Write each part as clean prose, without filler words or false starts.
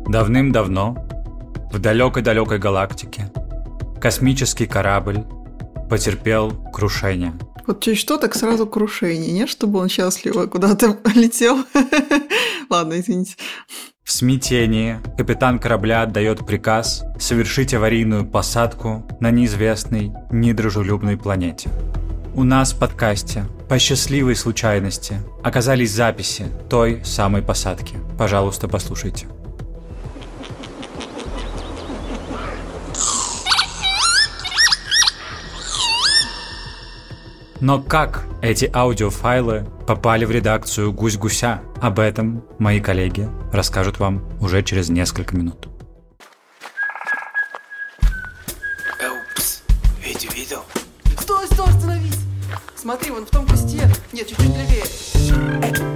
Давным-давно, в далекой-далекой галактике, космический корабль потерпел крушение. Вот чуть что, так сразу крушение, не? Чтобы он счастливо куда-то летел. Ладно, извините. В смятении капитан корабля отдает приказ совершить аварийную посадку на неизвестной, недружелюбной планете. У нас в подкасте по счастливой случайности оказались записи той самой посадки. Пожалуйста, послушайте. Но как эти аудиофайлы попали в редакцию «Гусь-гуся»? Об этом мои коллеги расскажут вам уже через несколько минут. Упс, Витю видел? Стой, остановись! Смотри, вон в том кусте. Нет, чуть-чуть левее.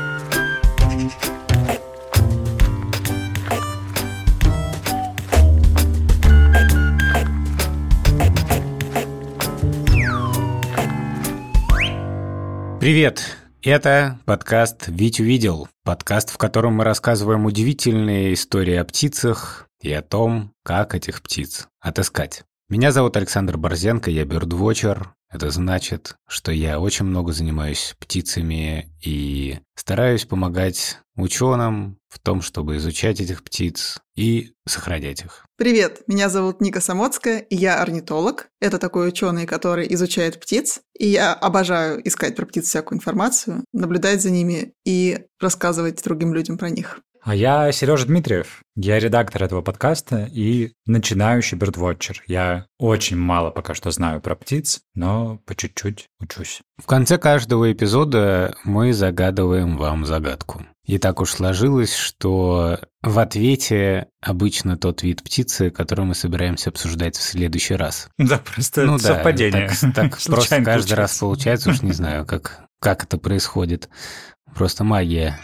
Привет! Это подкаст «Витю видел», подкаст, в котором мы рассказываем удивительные истории о птицах и о том, как этих птиц отыскать. Меня зовут Александр Борзенко, я бёрдвотчер. Это значит, что я очень много занимаюсь птицами и стараюсь помогать ученым в том, чтобы изучать этих птиц и сохранять их. Привет, меня зовут Ника Самоцкая, и я орнитолог. Это такой ученый, который изучает птиц. И я обожаю искать про птиц всякую информацию, наблюдать за ними и рассказывать другим людям про них. А я Сережа Дмитриев, я редактор этого подкаста и начинающий бёрдвотчер. Я очень мало пока что знаю про птиц, но по чуть-чуть учусь. В конце каждого эпизода мы загадываем вам загадку. И так уж сложилось, что в ответе обычно тот вид птицы, который мы собираемся обсуждать в следующий раз. Да, просто совпадение. Так просто каждый раз получается, уж не знаю, как это происходит. Просто магия.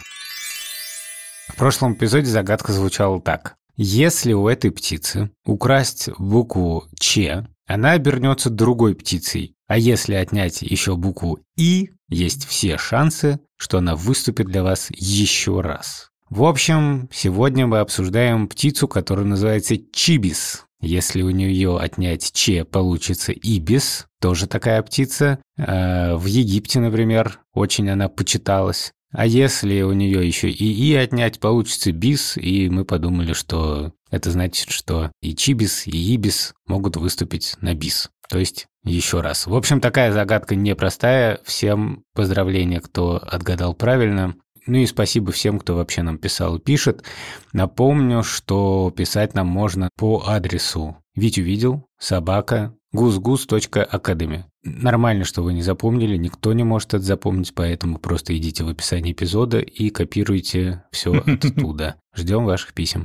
В прошлом эпизоде загадка звучала так. Если у этой птицы украсть букву «Ч», она обернется другой птицей. А если отнять еще букву «И», есть все шансы, что она выступит для вас еще раз. В общем, сегодня мы обсуждаем птицу, которая называется чибис. Если у нее отнять «Ч», получится ибис, тоже такая птица. В Египте, например, очень она почиталась. А если у нее еще и отнять, получится бис, и мы подумали, что это значит, что и чибис, и ибис могут выступить на бис, то есть еще раз. В общем, такая загадка непростая. Всем поздравления, кто отгадал правильно. Ну и спасибо всем, кто вообще нам писал и пишет. Напомню, что писать нам можно по адресу vituvидел@gusgus.academy. Нормально, что вы не запомнили, никто не может это запомнить, поэтому просто идите в описание эпизода и копируйте все оттуда. Ждем ваших писем.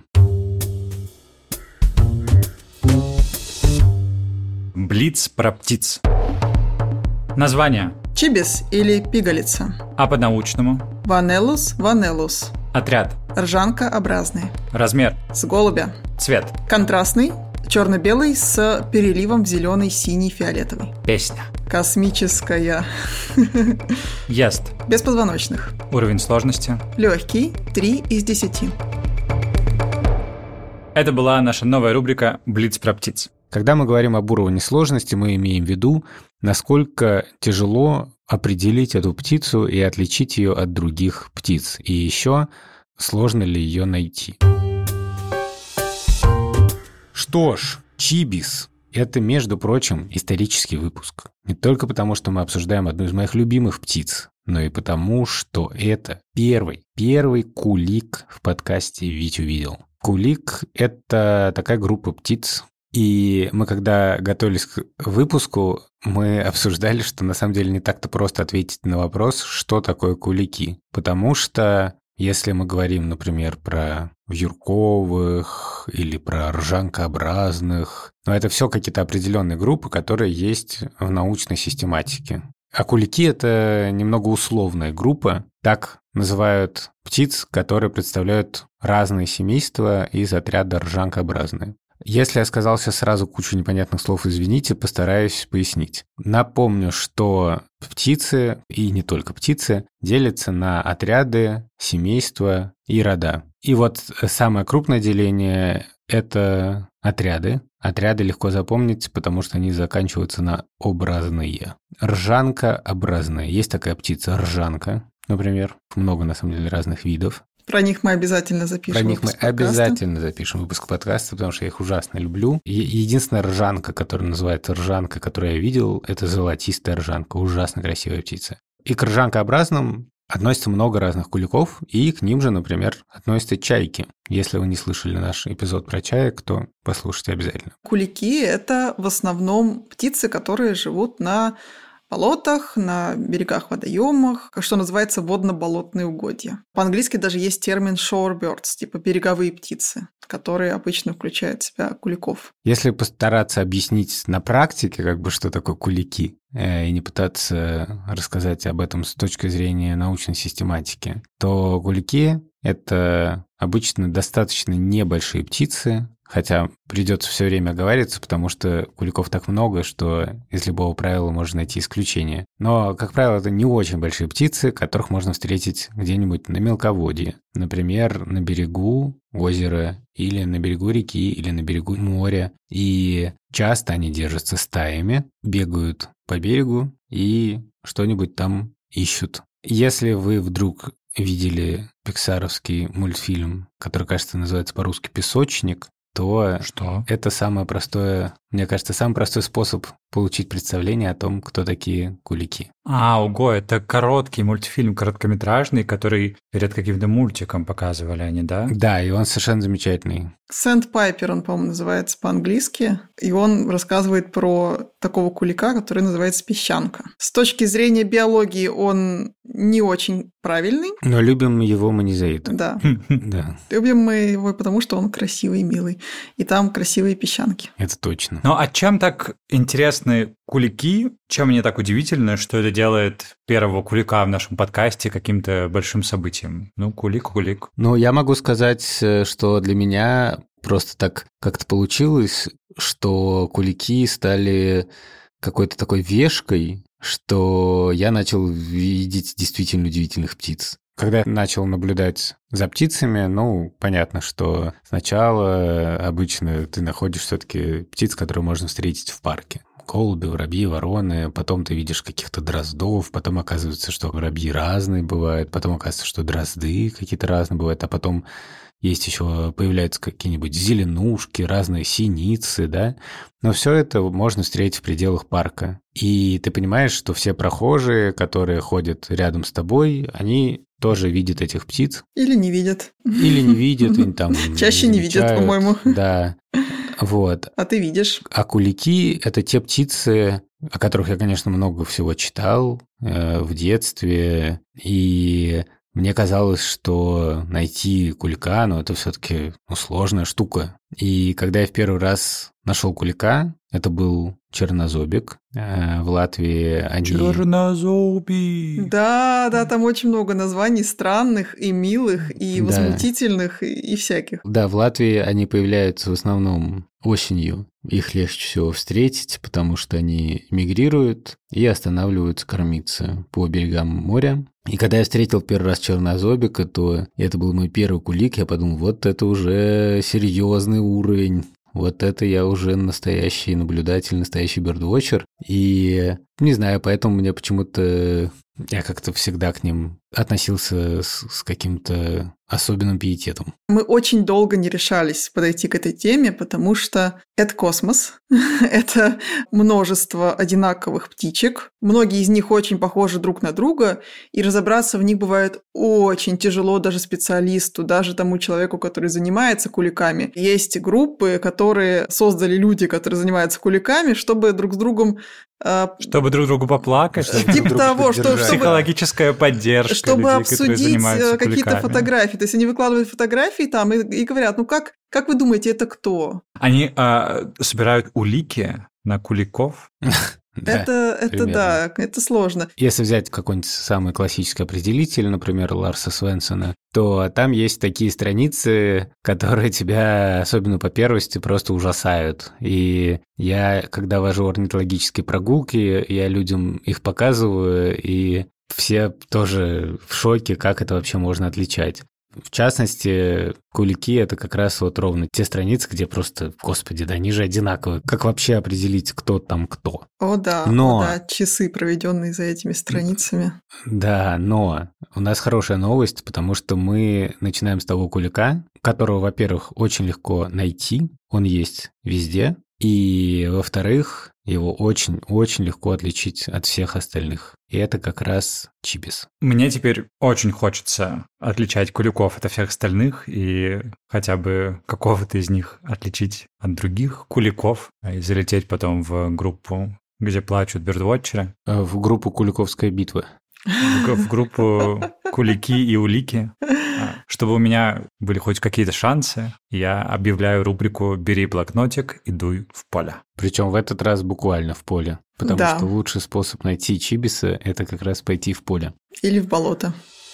Блиц про птиц. Название. Чибис или пигалица. А по-научному? Vanellus vanellus. Отряд. Ржанкообразный. Размер. С голубя. Цвет. Контрастный. Черно-белый с переливом в зеленый, синий, фиолетовый. Песня. Космическая. Ест. Беспозвоночных. Уровень сложности. Легкий. 3 из 10. Это была наша новая рубрика «Блиц про птиц». Когда мы говорим об уровне сложности, мы имеем в виду, насколько тяжело определить эту птицу и отличить ее от других птиц. И еще, сложно ли ее найти. Что ж, чибис – это, между прочим, исторический выпуск. Не только потому, что мы обсуждаем одну из моих любимых птиц, но и потому, что это первый кулик в подкасте «Витю видел». Кулик – это такая группа птиц. И мы, когда готовились к выпуску, мы обсуждали, что на самом деле не так-то просто ответить на вопрос, что такое кулики. Потому что если мы говорим, например, про вьюрковых или про ржанкообразных, но это все какие-то определенные группы, которые есть в научной систематике. А кулики – это немного условная группа. Так называют птиц, которые представляют разные семейства из отряда ржанкообразные. Если я сказал сейчас сразу кучу непонятных слов, извините, постараюсь пояснить. Напомню, что птицы, и не только птицы, делятся на отряды, семейства и рода. И вот самое крупное деление – это отряды. Отряды легко запомнить, потому что они заканчиваются на образные. Ржанкообразные. Есть такая птица ржанка, например. Много, на самом деле, разных видов. Про них мы обязательно запишем. Про них мы обязательно запишем выпуск подкаста, потому что я их ужасно люблю. Единственная ржанка, которая называется ржанка, которую я видел, это золотистая ржанка. Ужасно красивая птица. И к ржанкообразным относится много разных куликов, и к ним же, например, относятся чайки. Если вы не слышали наш эпизод про чаек, то послушайте обязательно. Кулики – это в основном птицы, которые живут на болотах, на берегах водоемах, что называется водно-болотные угодья. По-английски даже есть термин shorebirds, типа береговые птицы, которые обычно включают в себя куликов. Если постараться объяснить на практике, что такое кулики, и не пытаться рассказать об этом с точки зрения научной систематики, то кулики – это обычно достаточно небольшие птицы, хотя придется все время оговариваться, потому что куликов так много, что из любого правила можно найти исключение. Но, как правило, это не очень большие птицы, которых можно встретить где-нибудь на мелководье. Например, на берегу озера, или на берегу реки, или на берегу моря. И часто они держатся стаями, бегают по берегу и что-нибудь там ищут. Если вы вдруг видели пиксаровский мультфильм, который, кажется, называется по-русски «Песочник», то это самый простой способ получить представление о том, кто такие кулики. Ого, это короткий мультфильм, короткометражный, который перед каким-то мультиком показывали они, да? Да, и он совершенно замечательный. Сэндпайпер он, по-моему, называется по-английски, и он рассказывает про такого кулика, который называется песчанка. С точки зрения биологии он не очень правильный. Но любим его мы не за это. Да. Да. Любим мы его, потому что он красивый и милый. И там красивые песчанки. Это точно. Ну а чем так интересны кулики? Чем мне так удивительно, что это делает первого кулика в нашем подкасте каким-то большим событием? Кулик. Ну, я могу сказать, что для меня просто так как-то получилось, что кулики стали какой-то такой вешкой, что я начал видеть действительно удивительных птиц. Когда я начал наблюдать за птицами, понятно, что сначала обычно ты находишь все-таки птиц, которые можно встретить в парке. Голуби, воробьи, вороны, потом ты видишь каких-то дроздов, потом оказывается, что воробьи разные бывают, потом оказывается, что дрозды какие-то разные бывают, а потом есть еще, появляются какие-нибудь зеленушки, разные синицы, да? Но все это можно встретить в пределах парка. И ты понимаешь, что все прохожие, которые ходят рядом с тобой, они тоже видят этих птиц. Или не видят. Или там... Чаще не видят, по-моему. Да. Вот. А ты видишь. А кулики – это те птицы, о которых я, конечно, много всего читал в детстве, и мне казалось, что найти кулика, это все-таки сложная штука. И когда я в первый раз нашел кулика, это был чернозобик. В Латвии они... Чернозобик! Да, там очень много названий странных и милых, и возмутительных, и всяких. Да, в Латвии они появляются в основном осенью. Их легче всего встретить, потому что они мигрируют и останавливаются кормиться по берегам моря. И когда я встретил первый раз чернозобика, то это был мой первый кулик, я подумал, вот это уже серьезный уровень. Вот это я уже настоящий наблюдатель, настоящий бёрдвотчер. И не знаю, поэтому мне почему-то... Я как-то всегда к ним относился с каким-то особенным пиететом. Мы очень долго не решались подойти к этой теме, потому что это космос, это множество одинаковых птичек, многие из них очень похожи друг на друга, и разобраться в них бывает очень тяжело даже специалисту, даже тому человеку, который занимается куликами. Есть группы, которые создали люди, которые занимаются куликами, чтобы друг с другом... Чтобы друг другу поплакать, чтобы типа того, что психологическая поддержка чтобы людей, обсудить какие-то фотографии. То есть они выкладывают фотографии там и говорят, как вы думаете, это кто? Они собирают улики на куликов? Это сложно. Если взять какой-нибудь самый классический определитель, например, Ларса Свенсона, то там есть такие страницы, которые тебя, особенно по первости, просто ужасают. И я, когда вожу орнитологические прогулки, я людям их показываю, и все тоже в шоке, как это вообще можно отличать. В частности, кулики — это как раз вот ровно те страницы, где просто, господи, да они же одинаковые. Как вообще определить, кто там кто? О да, часы, проведенные за этими страницами. Да, но у нас хорошая новость, потому что мы начинаем с того кулика, которого, во-первых, очень легко найти, он есть везде, и, во-вторых, его очень-очень легко отличить от всех остальных. И это как раз чибис. Мне теперь очень хочется отличать куликов от всех остальных и хотя бы какого-то из них отличить от других куликов и залететь потом в группу, где плачут бёрдвотчеры. В группу «Куликовская битва». В группу «Кулики и улики». Чтобы у меня были хоть какие-то шансы, я объявляю рубрику «Бери блокнотик и дуй в поле». Причем в этот раз буквально в поле. Потому что лучший способ найти чибиса – это как раз пойти в поле. Или в болото.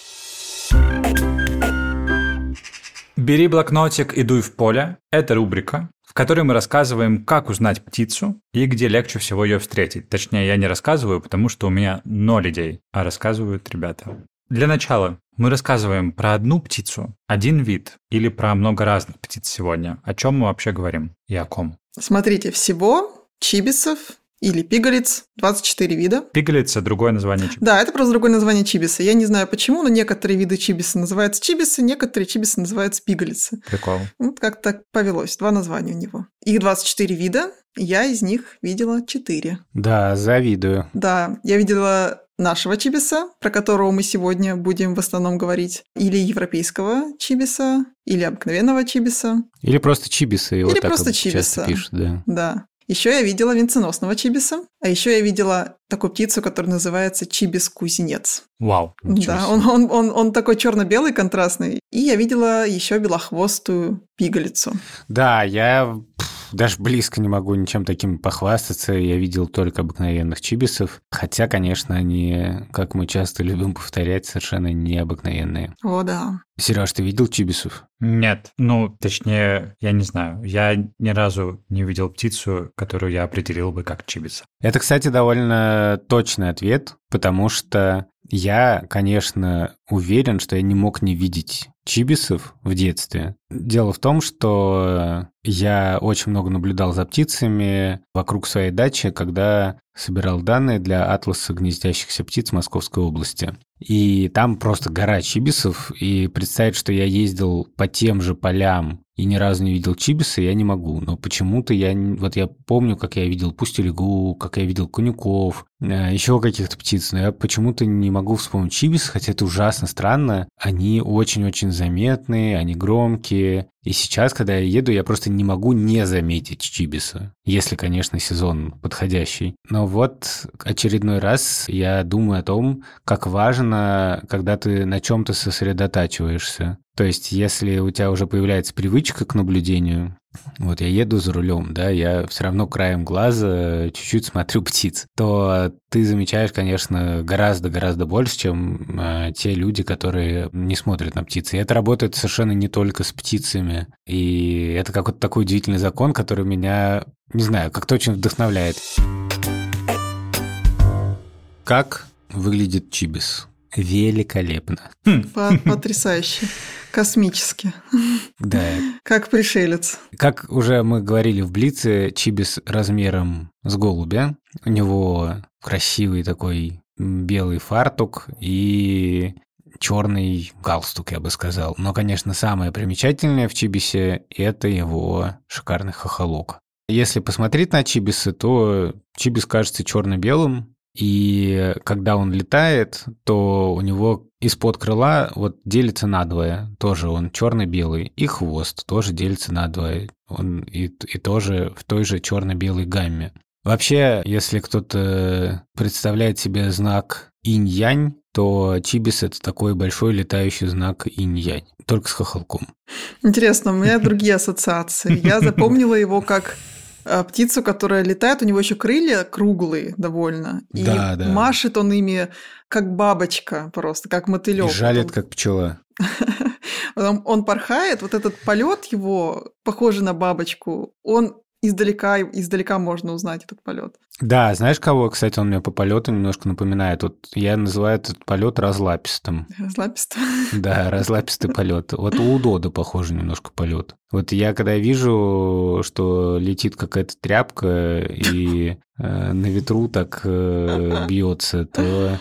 «Бери блокнотик и дуй в поле» – это рубрика, в которой мы рассказываем, как узнать птицу и где легче всего ее встретить. Точнее, я не рассказываю, потому что у меня 0 идей, а рассказывают ребята. Для начала мы рассказываем про одну птицу, один вид, или про много разных птиц сегодня. О чем мы вообще говорим и о ком? Смотрите, всего чибисов или пигалиц 24 вида. Пигалица – другое название чибиса. Да, это просто другое название чибиса. Я не знаю почему, но некоторые виды чибиса называются чибисы, некоторые чибисы называются пигалицы. Прикол. Вот как-то так повелось. 2 названия у него. Их 24 вида, я из них видела 4. Да, завидую. Да, я видела нашего чибиса, про которого мы сегодня будем в основном говорить, или европейского чибиса, или обыкновенного чибиса. Или просто чибиса, его или так просто часто чибиса. пишут, да. Да. Еще я видела венценосного чибиса, а еще я видела такую птицу, которая называется чибис-кузнец. Вау. Да, он такой черно-белый, контрастный. И я видела еще белохвостую пигалицу. Да, я даже близко не могу ничем таким похвастаться. Я видел только обыкновенных чибисов. Хотя, конечно, они, как мы часто любим повторять, совершенно необыкновенные. О, да. Сереж, ты видел чибисов? Нет. Точнее, я не знаю. Я ни разу не видел птицу, которую я определил бы как чибиса. Это, кстати, довольно точный ответ, потому что я, конечно, уверен, что я не мог не видеть чибисов в детстве. Дело в том, что я очень много наблюдал за птицами вокруг своей дачи, когда собирал данные для атласа гнездящихся птиц Московской области. И там просто гора чибисов, и представить, что я ездил по тем же полям и ни разу не видел чибиса, я не могу. Но почему-то я помню, как я видел пустельгу, как я видел конюков, еще каких-то птиц, но я почему-то не могу вспомнить чибиса, хотя это ужасно странно. Они очень-очень заметные, они громкие. И сейчас, когда я еду, я просто не могу не заметить чибиса, если, конечно, сезон подходящий. Но вот очередной раз я думаю о том, как важно, когда ты на чем-то сосредотачиваешься. То есть, если у тебя уже появляется привычка к наблюдению, вот я еду за рулем, да, я все равно краем глаза чуть-чуть смотрю птиц, то ты замечаешь, конечно, гораздо-гораздо больше, чем те люди, которые не смотрят на птиц. И это работает совершенно не только с птицами. И это какой-то такой удивительный закон, который меня, не знаю, как-то очень вдохновляет. Как выглядит чибис? Великолепно. Потрясающе. Космически. Да. Как пришелец. Как уже мы говорили в Блице, чибис размером с голубя. У него красивый такой белый фартук и черный галстук, я бы сказал. Но, конечно, самое примечательное в чибисе – это его шикарный хохолок. Если посмотреть на чибисы, то чибис кажется черно-белым. И когда он летает, то у него из-под крыла делится надвое. Тоже он черно-белый. И хвост тоже делится надвое. Он и тоже в той же черно-белой гамме. Вообще, если кто-то представляет себе знак инь-янь, то чибис – это такой большой летающий знак инь-янь, только с хохолком. Интересно, у меня другие ассоциации. Я запомнила его как птицу, которая летает, у него еще крылья круглые довольно. И машет он ими, как бабочка просто, как мотылёк. И жалит, как пчела. Он порхает, вот этот полет его, похожий на бабочку, он издалека можно узнать этот полет. Да, знаешь кого, кстати, он мне по полету немножко напоминает. Вот я называю этот полет разлапистым. Разлапистым? Да, разлапистый полет. Вот у Удода похоже немножко полет. Вот я когда вижу, что летит какая-то тряпка и на ветру так бьется, то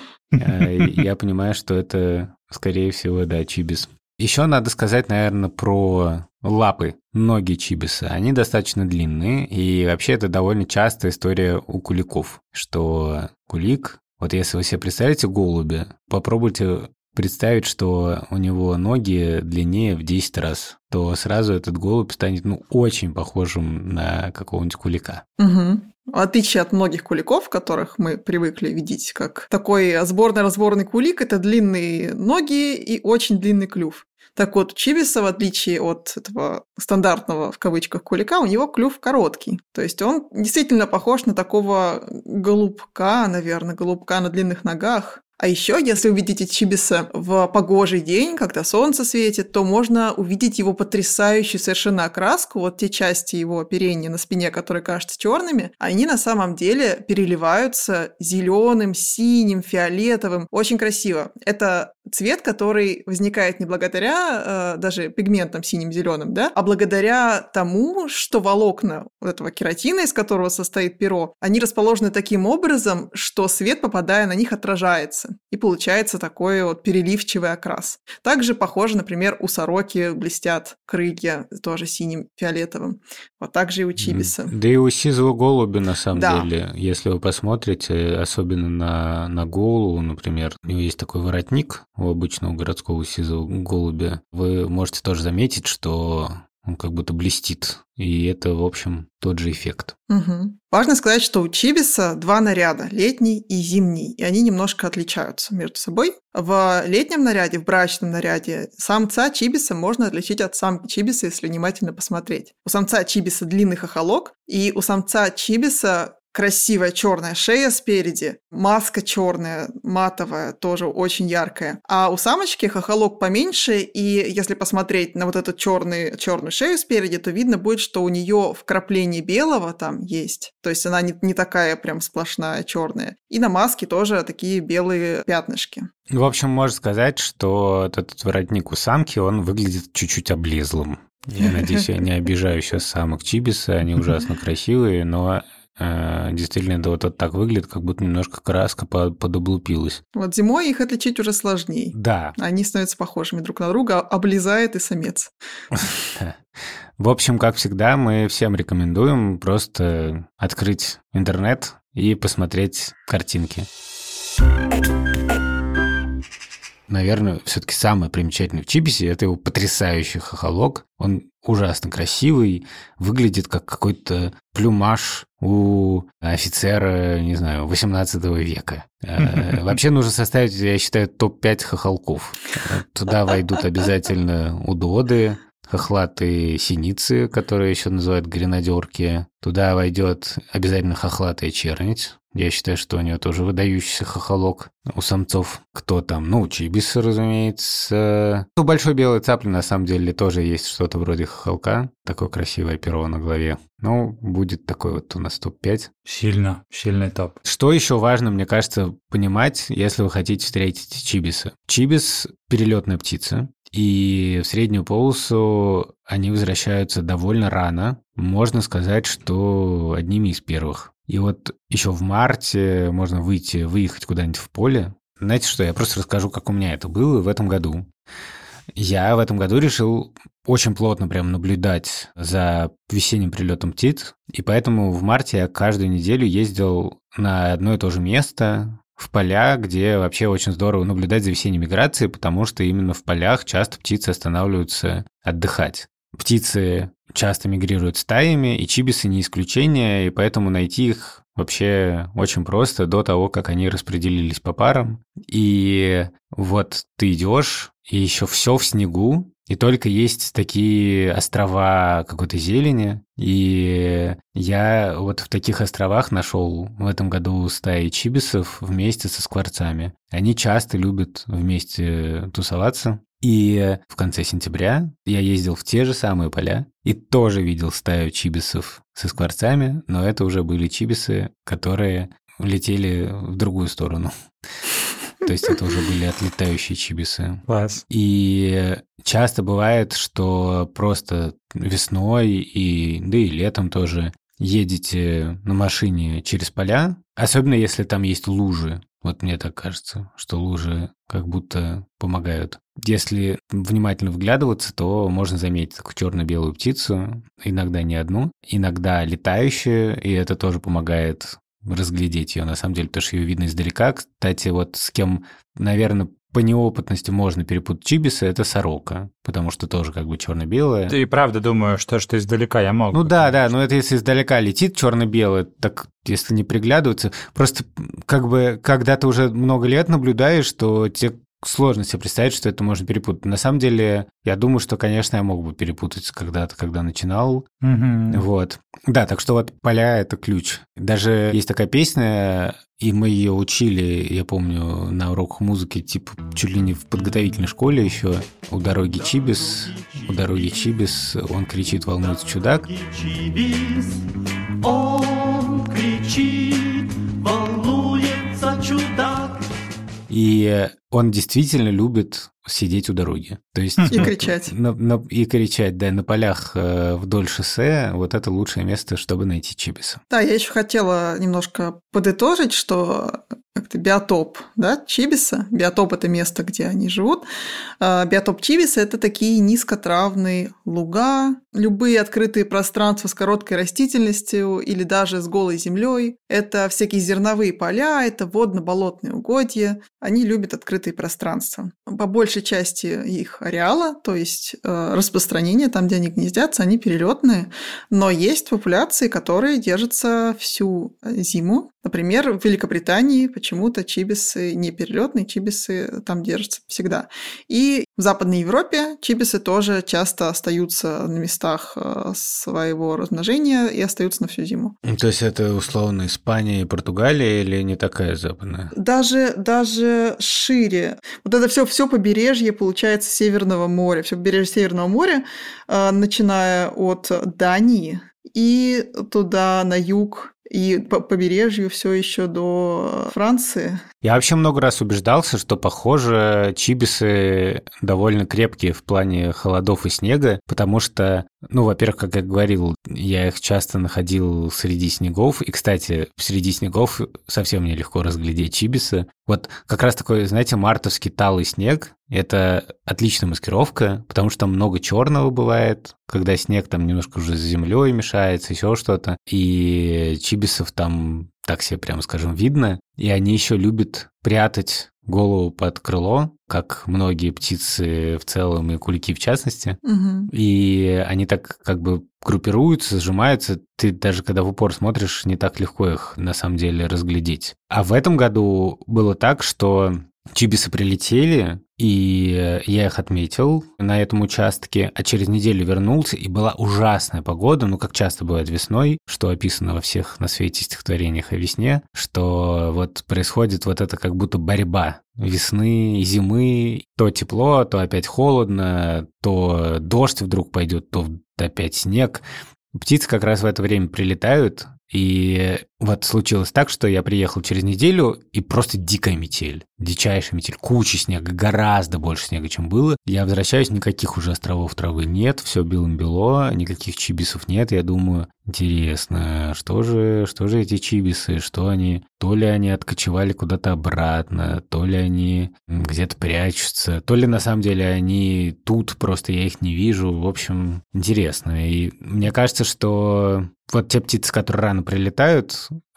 я понимаю, что это, скорее всего, да, чибис. Еще надо сказать, наверное, про лапы, ноги чибиса. Они достаточно длинные, и вообще это довольно частая история у куликов, что кулик, вот если вы себе представите голубя, попробуйте представить, что у него ноги длиннее в 10 раз, то сразу этот голубь станет, очень похожим на какого-нибудь кулика. Угу. В отличие от многих куликов, которых мы привыкли видеть, как такой сборно-разборный кулик, это длинные ноги и очень длинный клюв. Так вот, у чибиса, в отличие от этого стандартного, в кавычках, кулика, у него клюв короткий. То есть он действительно похож на такого голубка, наверное, голубка на длинных ногах. А еще, если увидите чибиса в погожий день, когда солнце светит, то можно увидеть его потрясающую совершенно окраску. Вот те части его оперения на спине, которые кажутся черными, они на самом деле переливаются зеленым, синим, фиолетовым. Очень красиво. Это цвет, который возникает не благодаря даже пигментам синим-зеленым, да, а благодаря тому, что волокна вот этого кератина, из которого состоит перо, они расположены таким образом, что свет, попадая на них, отражается. И получается такой вот переливчивый окрас. Также похоже, например, у сороки блестят крылья тоже синим, фиолетовым. Вот так же и у чибиса. Да и у сизого голубя, на самом деле, если вы посмотрите, особенно на голову, например, у него есть такой воротник у обычного городского сизого голубя, вы можете тоже заметить, что он как будто блестит. И это, в общем, тот же эффект. Угу. Важно сказать, что у чибиса 2 наряда – летний и зимний, и они немножко отличаются между собой. В летнем наряде, в брачном наряде, самца чибиса можно отличить от самки чибиса, если внимательно посмотреть. У самца чибиса длинный хохолок, и у самца чибиса красивая черная шея спереди, маска черная, матовая, тоже очень яркая. А у самочки хохолок поменьше, и если посмотреть на вот эту черную шею спереди, то видно будет, что у нее вкрапление белого там есть. То есть она не такая прям сплошная черная. И на маске тоже такие белые пятнышки. В общем, можно сказать, что этот воротник у самки, он выглядит чуть-чуть облезлым. Я надеюсь, я не обижаю сейчас самок чибиса, они ужасно красивые, но действительно, это вот так выглядит, как будто немножко краска подоблупилась. Вот зимой их отличить уже сложнее. Да. Они становятся похожими друг на друга, облезает и самец. В общем, как всегда, мы всем рекомендуем просто открыть интернет и посмотреть картинки. Наверное, все-таки самое примечательное в чибисе – это его потрясающий хохолок. Он ужасно красивый, выглядит как какой-то плюмаж у офицера, не знаю, 18 века. Вообще нужно составить, я считаю, топ-5 хохолков. Туда войдут обязательно удоды, хохлатые синицы, которые еще называют гренадерки. Туда войдет обязательно хохлатая чернить. Я считаю, что у нее тоже выдающийся хохолок у самцов. Кто там? У чибиса, разумеется. У большой белой цапли, на самом деле, тоже есть что-то вроде хохолка. Такое красивое перо на голове. Будет такой вот у нас топ-5. Сильный топ. Что еще важно, мне кажется, понимать, если вы хотите встретить чибиса. Чибис – перелетная птица. И в среднюю полосу они возвращаются довольно рано. Можно сказать, что одними из первых. И вот еще в марте можно выехать куда-нибудь в поле. Знаете что, я просто расскажу, как у меня это было в этом году. Я в этом году решил очень плотно прям наблюдать за весенним прилетом птиц. И поэтому в марте я каждую неделю ездил на одно и то же место, в поля, где вообще очень здорово наблюдать за весенней миграцией, потому что именно в полях часто птицы останавливаются отдыхать. Птицы часто мигрируют стаями, и чибисы не исключение, и поэтому найти их вообще очень просто до того, как они распределились по парам. И вот ты идешь, и еще все в снегу, и только есть такие острова какой-то зелени. И я вот в таких островах нашел в этом году стаи чибисов вместе со скворцами. Они часто любят вместе тусоваться. И в конце сентября я ездил в те же самые поля и тоже видел стаю чибисов со скворцами, но это уже были чибисы, которые летели в другую сторону. То есть это уже были отлетающие чибисы. Класс. И часто бывает, что просто весной да и летом тоже едете на машине через поля, особенно если там есть лужи. Вот мне так кажется, что лужи как будто помогают. Если внимательно вглядываться, то можно заметить такую черно-белую птицу, иногда не одну, иногда летающую, и это тоже помогает разглядеть ее, на самом деле, потому что ее видно издалека. Кстати, вот с кем, наверное, по неопытности можно перепутать чибиса, это сорока, потому что тоже как бы черно-белая. Ты и правда думаю, что издалека я мог. Ну да, но это если издалека летит черно-белое, так если не приглядываться, просто как бы когда ты уже много лет наблюдаешь, то тебе сложно себе представить, что это можно перепутать. На самом деле, я думаю, что, конечно, я мог бы перепутать когда-то, когда начинал. Вот. Да, так что вот поля — это ключ. Даже есть такая песня, и мы ее учили, я помню, на уроках музыки, типа, чуть ли не в подготовительной школе еще. У дороги чибис, он кричит, волнуется чудак. Он кричит, волнуется чудак. И он действительно любит сидеть у дороги. То есть и кричать. И кричать, да, на полях вдоль шоссе. Вот это лучшее место, чтобы найти чибиса. Да, я еще хотела немножко подытожить, что как-то биотоп, да, чибиса. Биотоп – это место, где они живут. Биотоп чибиса – это такие низкотравные луга, любые открытые пространства с короткой растительностью или даже с голой землей. Это всякие зерновые поля, это водно-болотные угодья. Они любят открытые пространства. По большей части их ареала, то есть распространение, там, где они гнездятся, они перелетные. Но есть популяции, которые держатся всю зиму. Например, в Великобритании почему-то чибисы не перелетные, чибисы там держатся всегда. И в Западной Европе чибисы тоже часто остаются на местах своего размножения и остаются на всю зиму. То есть это условно Испания и Португалия или не такая западная? Даже шире. Вот это все побережье, получается, Северного моря, все побережье Северного моря, начиная от Дании и туда на юг, и по побережью все еще до Франции. Я вообще много раз убеждался, что, похоже, чибисы довольно крепкие в плане холодов и снега, потому что, во-первых, как я говорил, я их часто находил среди снегов, и, кстати, среди снегов совсем нелегко разглядеть чибисы. Вот как раз такой, знаете, мартовский талый снег – это отличная маскировка, потому что там много черного бывает, когда снег там немножко уже с землей мешается, еще что-то, и чибисов там так себе, прямо скажем, видно, и они еще любят прятать голову под крыло, как многие птицы в целом и кулики в частности. Угу. И они так как бы группируются, сжимаются. Ты даже когда в упор смотришь, не так легко их на самом деле разглядеть. А в этом году было так, что чибисы прилетели, и я их отметил на этом участке, а через неделю вернулся, и была ужасная погода, как часто бывает весной, что описано во всех на свете стихотворениях о весне, что вот происходит вот это как будто борьба весны и зимы, то тепло, то опять холодно, то дождь вдруг пойдет, то опять снег. Птицы как раз в это время прилетают, и вот случилось так, что я приехал через неделю, и просто дикая метель, дичайшая метель, куча снега, гораздо больше снега, чем было. Я возвращаюсь, никаких уже островов травы нет, все белым-бело, никаких чибисов нет. Я думаю, интересно, что же эти чибисы, что они, то ли они откочевали куда-то обратно, то ли они где-то прячутся, то ли на самом деле они тут, просто я их не вижу. В общем, интересно. И мне кажется, что вот те птицы, которые рано прилетают,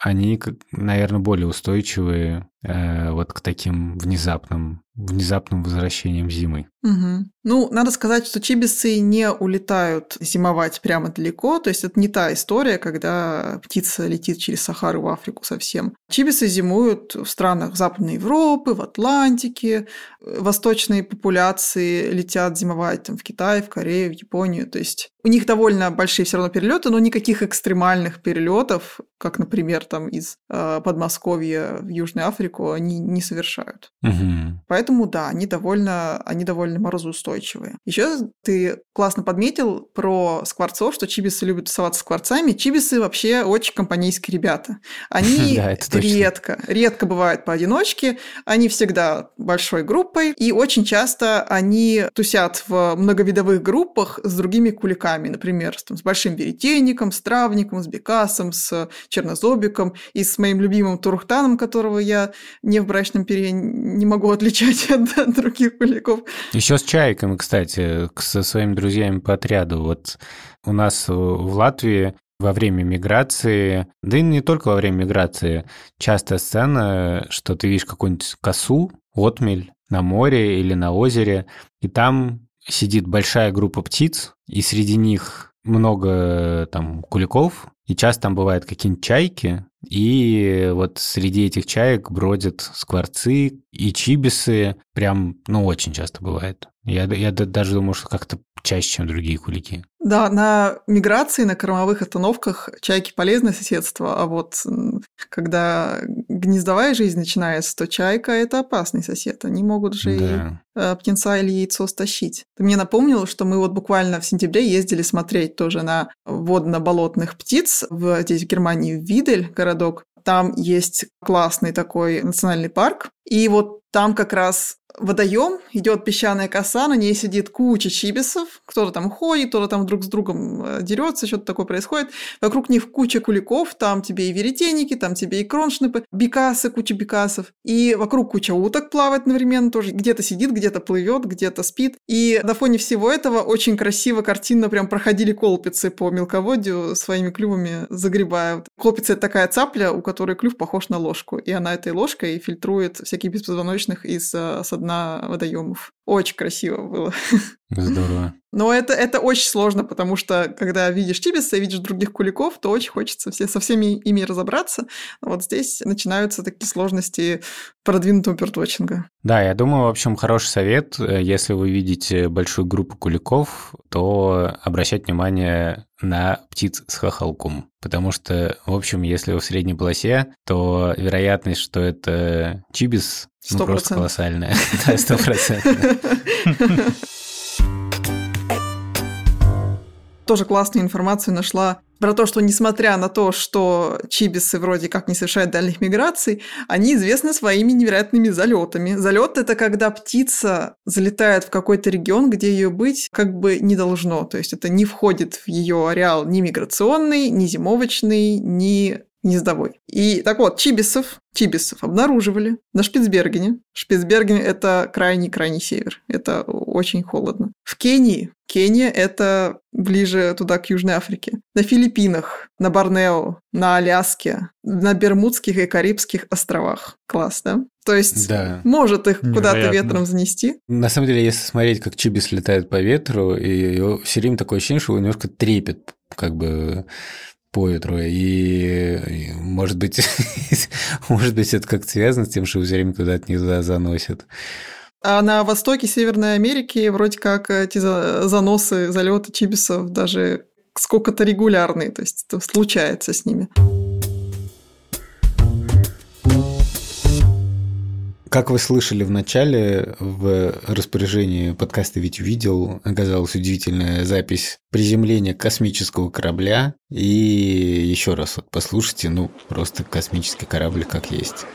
они, наверное, более устойчивые вот к таким внезапным возвращениям зимы. Угу. Ну, надо сказать, что чибисы не улетают зимовать прямо далеко, то есть это не та история, когда птица летит через Сахару в Африку совсем. Чибисы зимуют в странах Западной Европы, в Атлантике, восточные популяции летят зимовать там, в Китай, в Корею, в Японию, то есть у них довольно большие все равно перелеты, но никаких экстремальных перелетов, как, например, там из Подмосковья в Южную Африку, они не совершают. Угу. Поэтому да, они довольно морозоустойчивые. Еще ты классно подметил про скворцов, что чибисы любят тусоваться с скворцами. Чибисы вообще очень компанейские ребята. Они редко бывают поодиночке, они всегда большой группой, и очень часто они тусят в многовидовых группах с другими куликами, например, с большим веретенником, с травником, с бекасом, с чернозобиком и с моим любимым турухтаном, которого я не в брачном периоде не могу отличать от других куликов. Еще с чайками, кстати, со своими друзьями по отряду. Вот у нас в Латвии во время миграции, да и не только во время миграции, частая сцена, что ты видишь какую-нибудь косу, отмель на море или на озере, и там сидит большая группа птиц, и среди них много там куликов, и часто там бывают какие-нибудь чайки, и вот среди этих чаек бродят скворцы и чибисы, прям, очень часто бывает. Я даже думаю, что как-то чаще, чем другие кулики. Да, на миграции, на кормовых остановках чайки полезное соседство, а вот когда гнездовая жизнь начинается, то чайка – это опасный сосед. Они могут же и птенца или яйцо стащить. Ты мне напомнил, что мы вот буквально в сентябре ездили смотреть тоже на водно-болотных птиц здесь в Германии, в Видель, городок. Там есть классный такой национальный парк, и вот там как раз водоем, идет песчаная коса, на ней сидит куча чибисов, кто-то там ходит, кто-то там друг с другом дерется, что-то такое происходит. Вокруг них куча куликов, там тебе и веретенники, там тебе и кроншнепы, бекасы, куча бекасов. И вокруг куча уток плавает одновременно тоже. Где-то сидит, где-то плывет, где-то спит. И на фоне всего этого очень красиво, картинно прям проходили колпицы по мелководью своими клювами загребая. Колпица – это такая цапля, у которой клюв похож на ложку. И она этой ложкой фильтрует всяких беспозвоночных из дна водоемов. Очень красиво было. Здорово. Но это очень сложно, потому что, когда видишь чибиса и видишь других куликов, то очень хочется со всеми ими разобраться. Вот здесь начинаются такие сложности продвинутого бёрдвотчинга. Да, я думаю, в общем, хороший совет. Если вы видите большую группу куликов, то обращать внимание на птиц с хохолком. Потому что, в общем, если вы в средней полосе, то вероятность, что это чибис, просто колоссальная. Да, 100%. Тоже классную информацию нашла про то, что несмотря на то, что чибисы вроде как не совершают дальних миграций, они известны своими невероятными залетами. Залет – это когда птица залетает в какой-то регион, где ее быть как бы не должно. То есть это не входит в ее ареал ни миграционный, ни зимовочный, ни гнездовой. И так вот, чибисов обнаруживали на Шпицбергене. Шпицберген – это крайний-крайний север. Это очень холодно. В Кении. Кения – это ближе туда, к Южной Африке. На Филиппинах, на Борнео, на Аляске, на Бермудских и Карибских островах. Класс, да? То есть может их куда-то ветром занести. На самом деле, если смотреть, как чибис летает по ветру, и все время такое ощущение, что его немножко трепет, как бы по ветру, и может быть, это как-то связано с тем, что все время куда-то не туда заносит. А на востоке Северной Америки вроде как эти заносы, залеты чибисов даже сколько-то регулярные, то есть это случается с ними. Как вы слышали в начале, в распоряжении подкаста «Ведь увидел» оказалась удивительная запись приземления космического корабля. И еще раз вот послушайте, просто космический корабль как есть.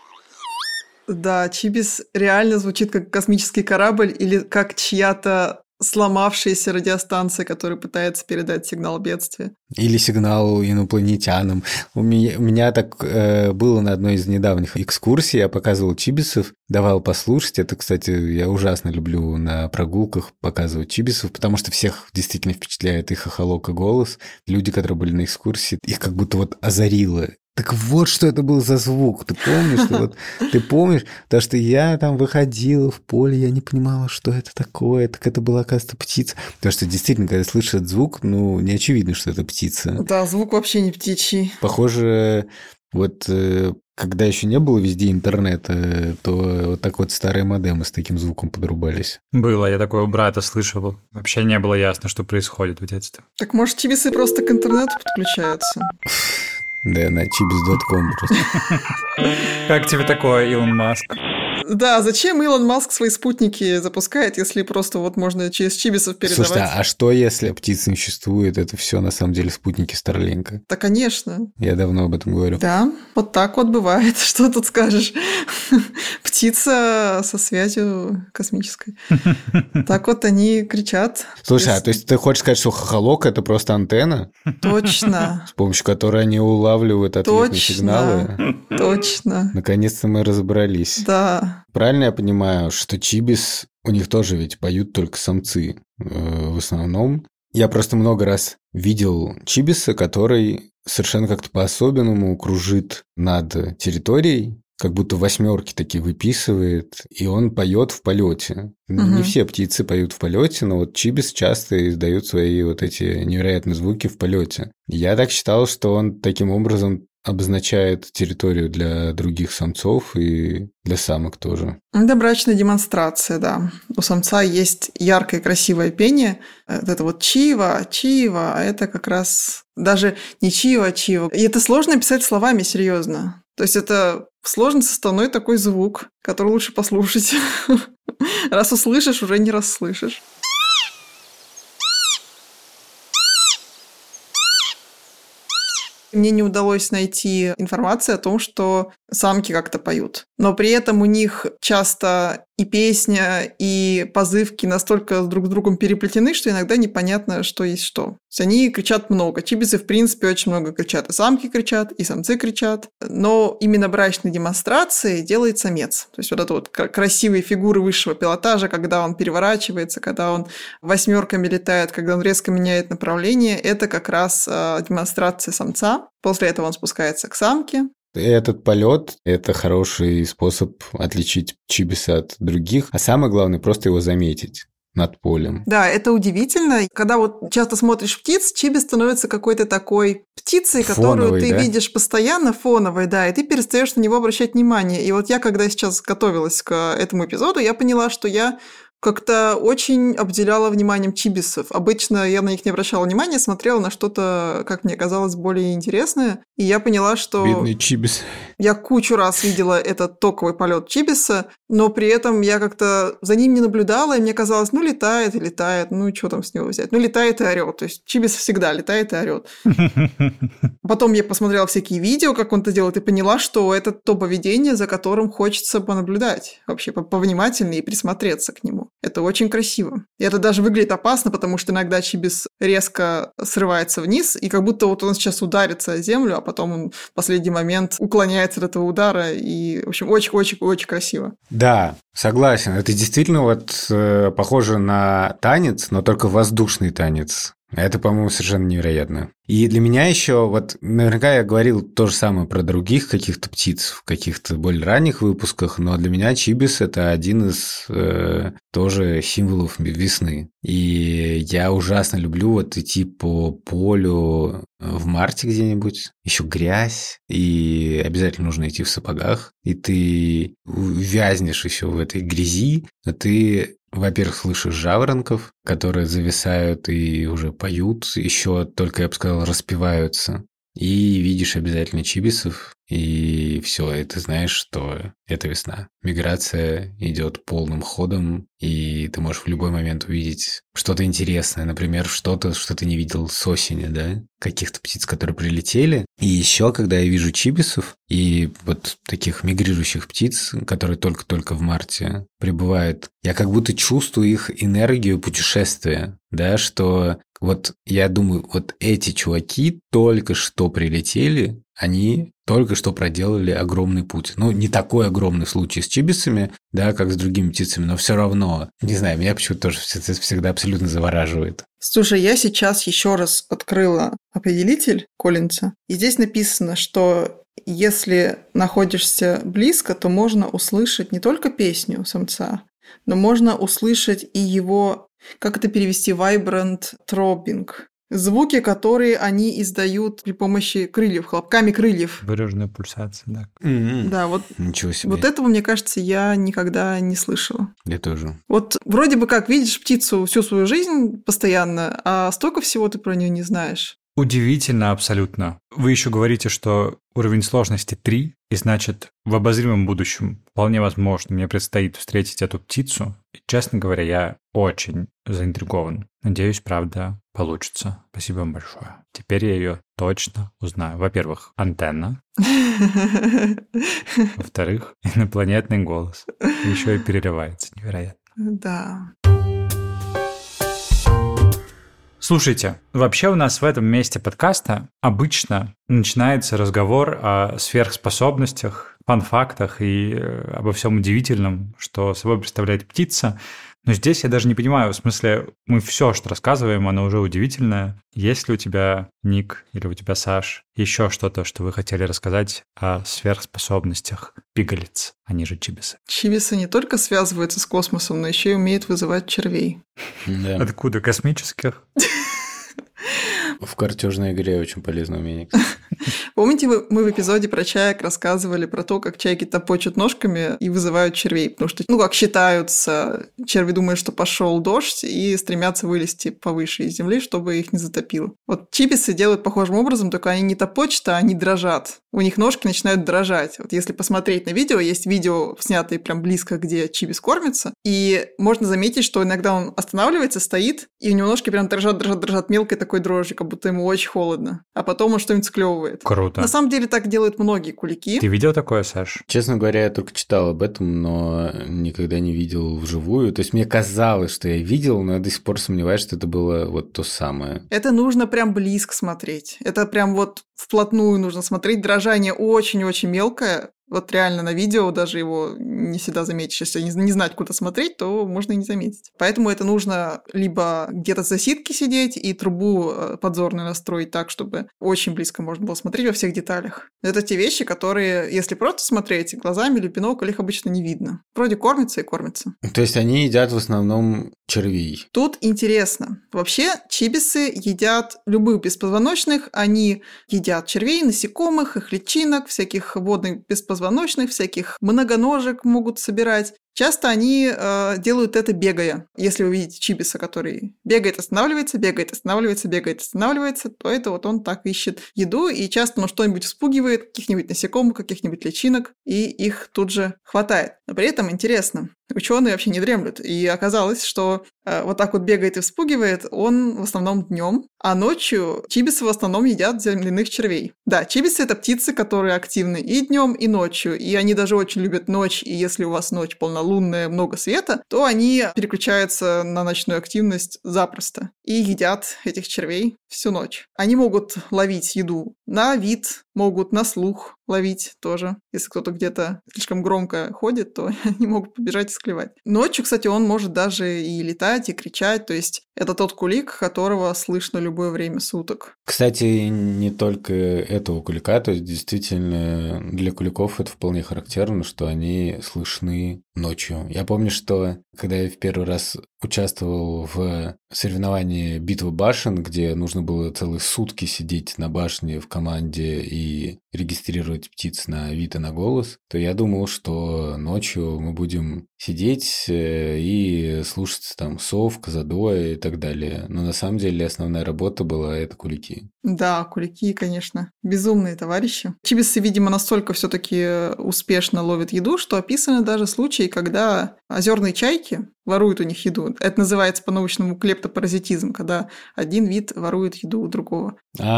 Да, чибис реально звучит как космический корабль или как чья-то сломавшаяся радиостанция, которая пытается передать сигнал бедствия. Или сигнал инопланетянам. У меня так было на одной из недавних экскурсий. Я показывал чибисов, давал послушать. Это, кстати, я ужасно люблю на прогулках показывать чибисов, потому что всех действительно впечатляет их хохолок и голос. Люди, которые были на экскурсии, их как будто вот озарило. Так вот, что это был за звук. Ты помнишь? Ты помнишь? Потому что я там выходила в поле, я не понимала, что это такое. Так это была, оказывается, птица. Потому что действительно, когда слышишь этот звук, не очевидно, что это птица. Да, звук вообще не птичий. Похоже, вот когда еще не было везде интернета, то вот так вот старые модемы с таким звуком подрубались. Было, я такое у брата слышал. Вообще не было ясно, что происходит в детстве. Так может, чибисы просто к интернету подключаются? Да, на chibis.com просто. Как тебе такое, Илон Маск? Да, зачем Илон Маск свои спутники запускает, если просто вот можно через чибисов передавать? Слушай, а что, если птиц не существует? Это все на самом деле спутники Старлинка. Да, конечно. Я давно об этом говорю. Да, вот так вот бывает. Что тут скажешь? Птица со связью космической. Так вот они кричат. Слушай, а то есть ты хочешь сказать, что хохолок – это просто антенна? Точно. С помощью которой они улавливают ответные сигналы? Точно. Наконец-то мы разобрались. Да. Правильно я понимаю, что чибис, у них тоже ведь поют только самцы в основном? Я просто много раз видел чибиса, который совершенно как-то по-особенному кружит над территорией, как будто восьмерки такие выписывает, и он поет в полете. Не все птицы поют в полете, но вот чибис часто издает свои вот эти невероятные звуки в полете. Я так считал, что он таким образом обозначает территорию для других самцов и для самок тоже. Это брачная демонстрация, да. У самца есть яркое красивое пение. Это вот чива, а это как раз даже не чива. И это сложно писать словами, серьезно. То есть это сложно составной такой звук, который лучше послушать. Раз услышишь, уже не расслышишь. Мне не удалось найти информацию о том, что самки как-то поют. Но при этом у них часто и песня, и позывки настолько друг с другом переплетены, что иногда непонятно, что есть что. То есть они кричат много. Чибисы, в принципе, очень много кричат. И самки кричат, и самцы кричат. Но именно брачной демонстрации делает самец. То есть вот это вот красивые фигуры высшего пилотажа, когда он переворачивается, когда он восьмерками летает, когда он резко меняет направление, это как раз демонстрация самца. После этого он спускается к самке. Этот полет – это хороший способ отличить чибиса от других, а самое главное – просто его заметить над полем. Да, это удивительно. Когда вот часто смотришь птиц, чибис становится какой-то такой птицей, которую фоновой, ты да? видишь постоянно, фоновой, да, и ты перестаешь на него обращать внимание. И вот я, когда сейчас готовилась к этому эпизоду, я поняла, что я как-то очень обделяла вниманием чибисов. Обычно я на них не обращала внимания, смотрела на что-то, как мне казалось, более интересное. И я поняла, что... Бедный чибис. Я кучу раз видела этот токовый полет чибиса, но при этом я как-то за ним не наблюдала, и мне казалось, летает и летает, что там с него взять? Летает и орёт. То есть чибис всегда летает и орёт. Потом я посмотрела всякие видео, как он это делает, и поняла, что это то поведение, за которым хочется понаблюдать, вообще повнимательнее и присмотреться к нему. Это очень красиво. И это даже выглядит опасно, потому что иногда чибис резко срывается вниз, и как будто вот он сейчас ударится о землю, а потом он в последний момент уклоняется от этого удара, и, в общем, очень-очень-очень красиво. Да, согласен. Это действительно похоже на танец, но только воздушный танец. Это, по-моему, совершенно невероятно. И для меня еще, наверняка я говорил то же самое про других каких-то птиц в каких-то более ранних выпусках, но для меня чибис – это один из тоже символов весны. И я ужасно люблю идти по полю в марте где-нибудь, еще грязь, и обязательно нужно идти в сапогах, и ты вязнешь еще в этой грязи, но ты... Во-первых, слышишь жаворонков, которые зависают и уже поют, еще только, я бы сказал, распеваются. И видишь обязательно чибисов. и все, и ты знаешь, что это весна. Миграция идет полным ходом, и ты можешь в любой момент увидеть что-то интересное, например, что-то, что ты не видел с осени, да, каких-то птиц, которые прилетели. И еще, когда я вижу чибисов и вот таких мигрирующих птиц, которые только-только в марте прибывают, я как будто чувствую их энергию путешествия, да, что вот я думаю, вот эти чуваки только что прилетели, они только что проделали огромный путь. Ну, не такой огромный в случае с чибисами, да, как с другими птицами, но все равно, не знаю, меня почему-то тоже всегда абсолютно завораживает. Слушай, я сейчас еще раз открыла определитель Коллинза, и здесь написано, что если находишься близко, то можно услышать не только песню самца, но можно услышать и его, как это перевести, vibrant throbbing. Звуки, которые они издают при помощи крыльев, хлопками крыльев. Выраженная пульсация, да. Да, вот, Ничего себе. вот этого, мне кажется, я никогда не слышала. Я тоже. Вот вроде бы как видишь птицу всю свою жизнь постоянно, а столько всего ты про нее не знаешь. Удивительно абсолютно. Вы еще говорите, что уровень сложности 3, и значит, в обозримом будущем вполне возможно мне предстоит встретить эту птицу. И, честно говоря, я очень заинтригован. Надеюсь, правда, получится. Спасибо вам большое. Теперь я ее точно узнаю. Во-первых, антенна. Во-вторых, инопланетный голос. Еще и перерывается. Невероятно. Да. Слушайте, вообще у нас в этом месте подкаста обычно начинается разговор о сверхспособностях, фан-фактах и обо всем удивительном, что собой представляет птица. Но здесь я даже не понимаю, в смысле, мы все, что рассказываем, оно уже удивительное. Есть ли у тебя, Ник, или у тебя, Саш, еще что-то, что вы хотели рассказать о сверхспособностях пигалиц, они же чибисы? Чибисы не только связываются с космосом, но еще и умеют вызывать червей. Да. Откуда? Космических? В картежной игре очень полезное умение. Помните, мы в эпизоде про чаек рассказывали про то, как чайки топочут ножками и вызывают червей, потому что, как считаются, черви думают, что пошел дождь и стремятся вылезти повыше из земли, чтобы их не затопило. Вот чибисы делают похожим образом, только они не топочут, а они дрожат. У них ножки начинают дрожать. Вот если посмотреть на видео, есть видео, снятые прям близко, где чибис кормится, и можно заметить, что иногда он останавливается, стоит, и у него ножки прям дрожат мелкой такой дрожью, как будто ему очень холодно. А потом он что-нибудь склевывает. Круто. На самом деле так делают многие кулики. Ты видел такое, Саш? Честно говоря, я только читал об этом, но никогда не видел вживую. То есть мне казалось, что я видел, но я до сих пор сомневаюсь, что это было вот то самое. Это нужно прям близко смотреть. Это прям вот вплотную нужно смотреть. Дрожание очень-очень мелкое. Вот реально на видео даже его не всегда заметишь. Если не знать, куда смотреть, то можно и не заметить. Поэтому это нужно либо где-то за сетки сидеть и трубу подзорную настроить так, чтобы очень близко можно было смотреть во всех деталях. Это те вещи, которые, если просто смотреть глазами или бинокль, их обычно не видно. Вроде кормятся и кормятся. То есть они едят в основном червей. Тут интересно. Вообще чибисы едят любых беспозвоночных. Они едят червей, насекомых, их личинок, всяких водных беспозвоночных, всяких многоножек могут собирать. Часто они делают это бегая. Если вы видите чибиса, который бегает, останавливается, бегает, останавливается, бегает, останавливается, то это вот он так ищет еду, и часто он что-нибудь вспугивает, каких-нибудь насекомых, каких-нибудь личинок, и их тут же хватает. Но при этом интересно, ученые вообще не дремлют, и оказалось, что вот так вот бегает и вспугивает он в основном днем, а ночью чибисы в основном едят земляных червей. Да, чибисы — это птицы, которые активны и днем, и ночью, и они даже очень любят ночь, и если у вас ночь полнолунная, много света, то они переключаются на ночную активность запросто и едят этих червей всю ночь. Они могут ловить еду на вид, могут на слух ловить тоже. Если кто-то где-то слишком громко ходит, то они могут побежать и склевать. Ночью, кстати, он может даже и летать, и кричать. То есть это тот кулик, которого слышно любое время суток. Кстати, не только этого кулика, то есть действительно для куликов это вполне характерно, что они слышны ночью. Я помню, что когда я в первый раз участвовал в соревновании «Битва башен», где нужно было целые сутки сидеть на башне в команде и и регистрировать птиц на вид и на голос, то я думал, что ночью мы будем сидеть и слушать там сов, козадоя и так далее. Но на самом деле основная работа была это кулики. Да, кулики, конечно, безумные товарищи. Чибисы, видимо, настолько все-таки успешно ловят еду, что описаны даже случаи, когда озерные чайки воруют у них еду. Это называется по-научному клептопаразитизм, когда один вид ворует еду у другого.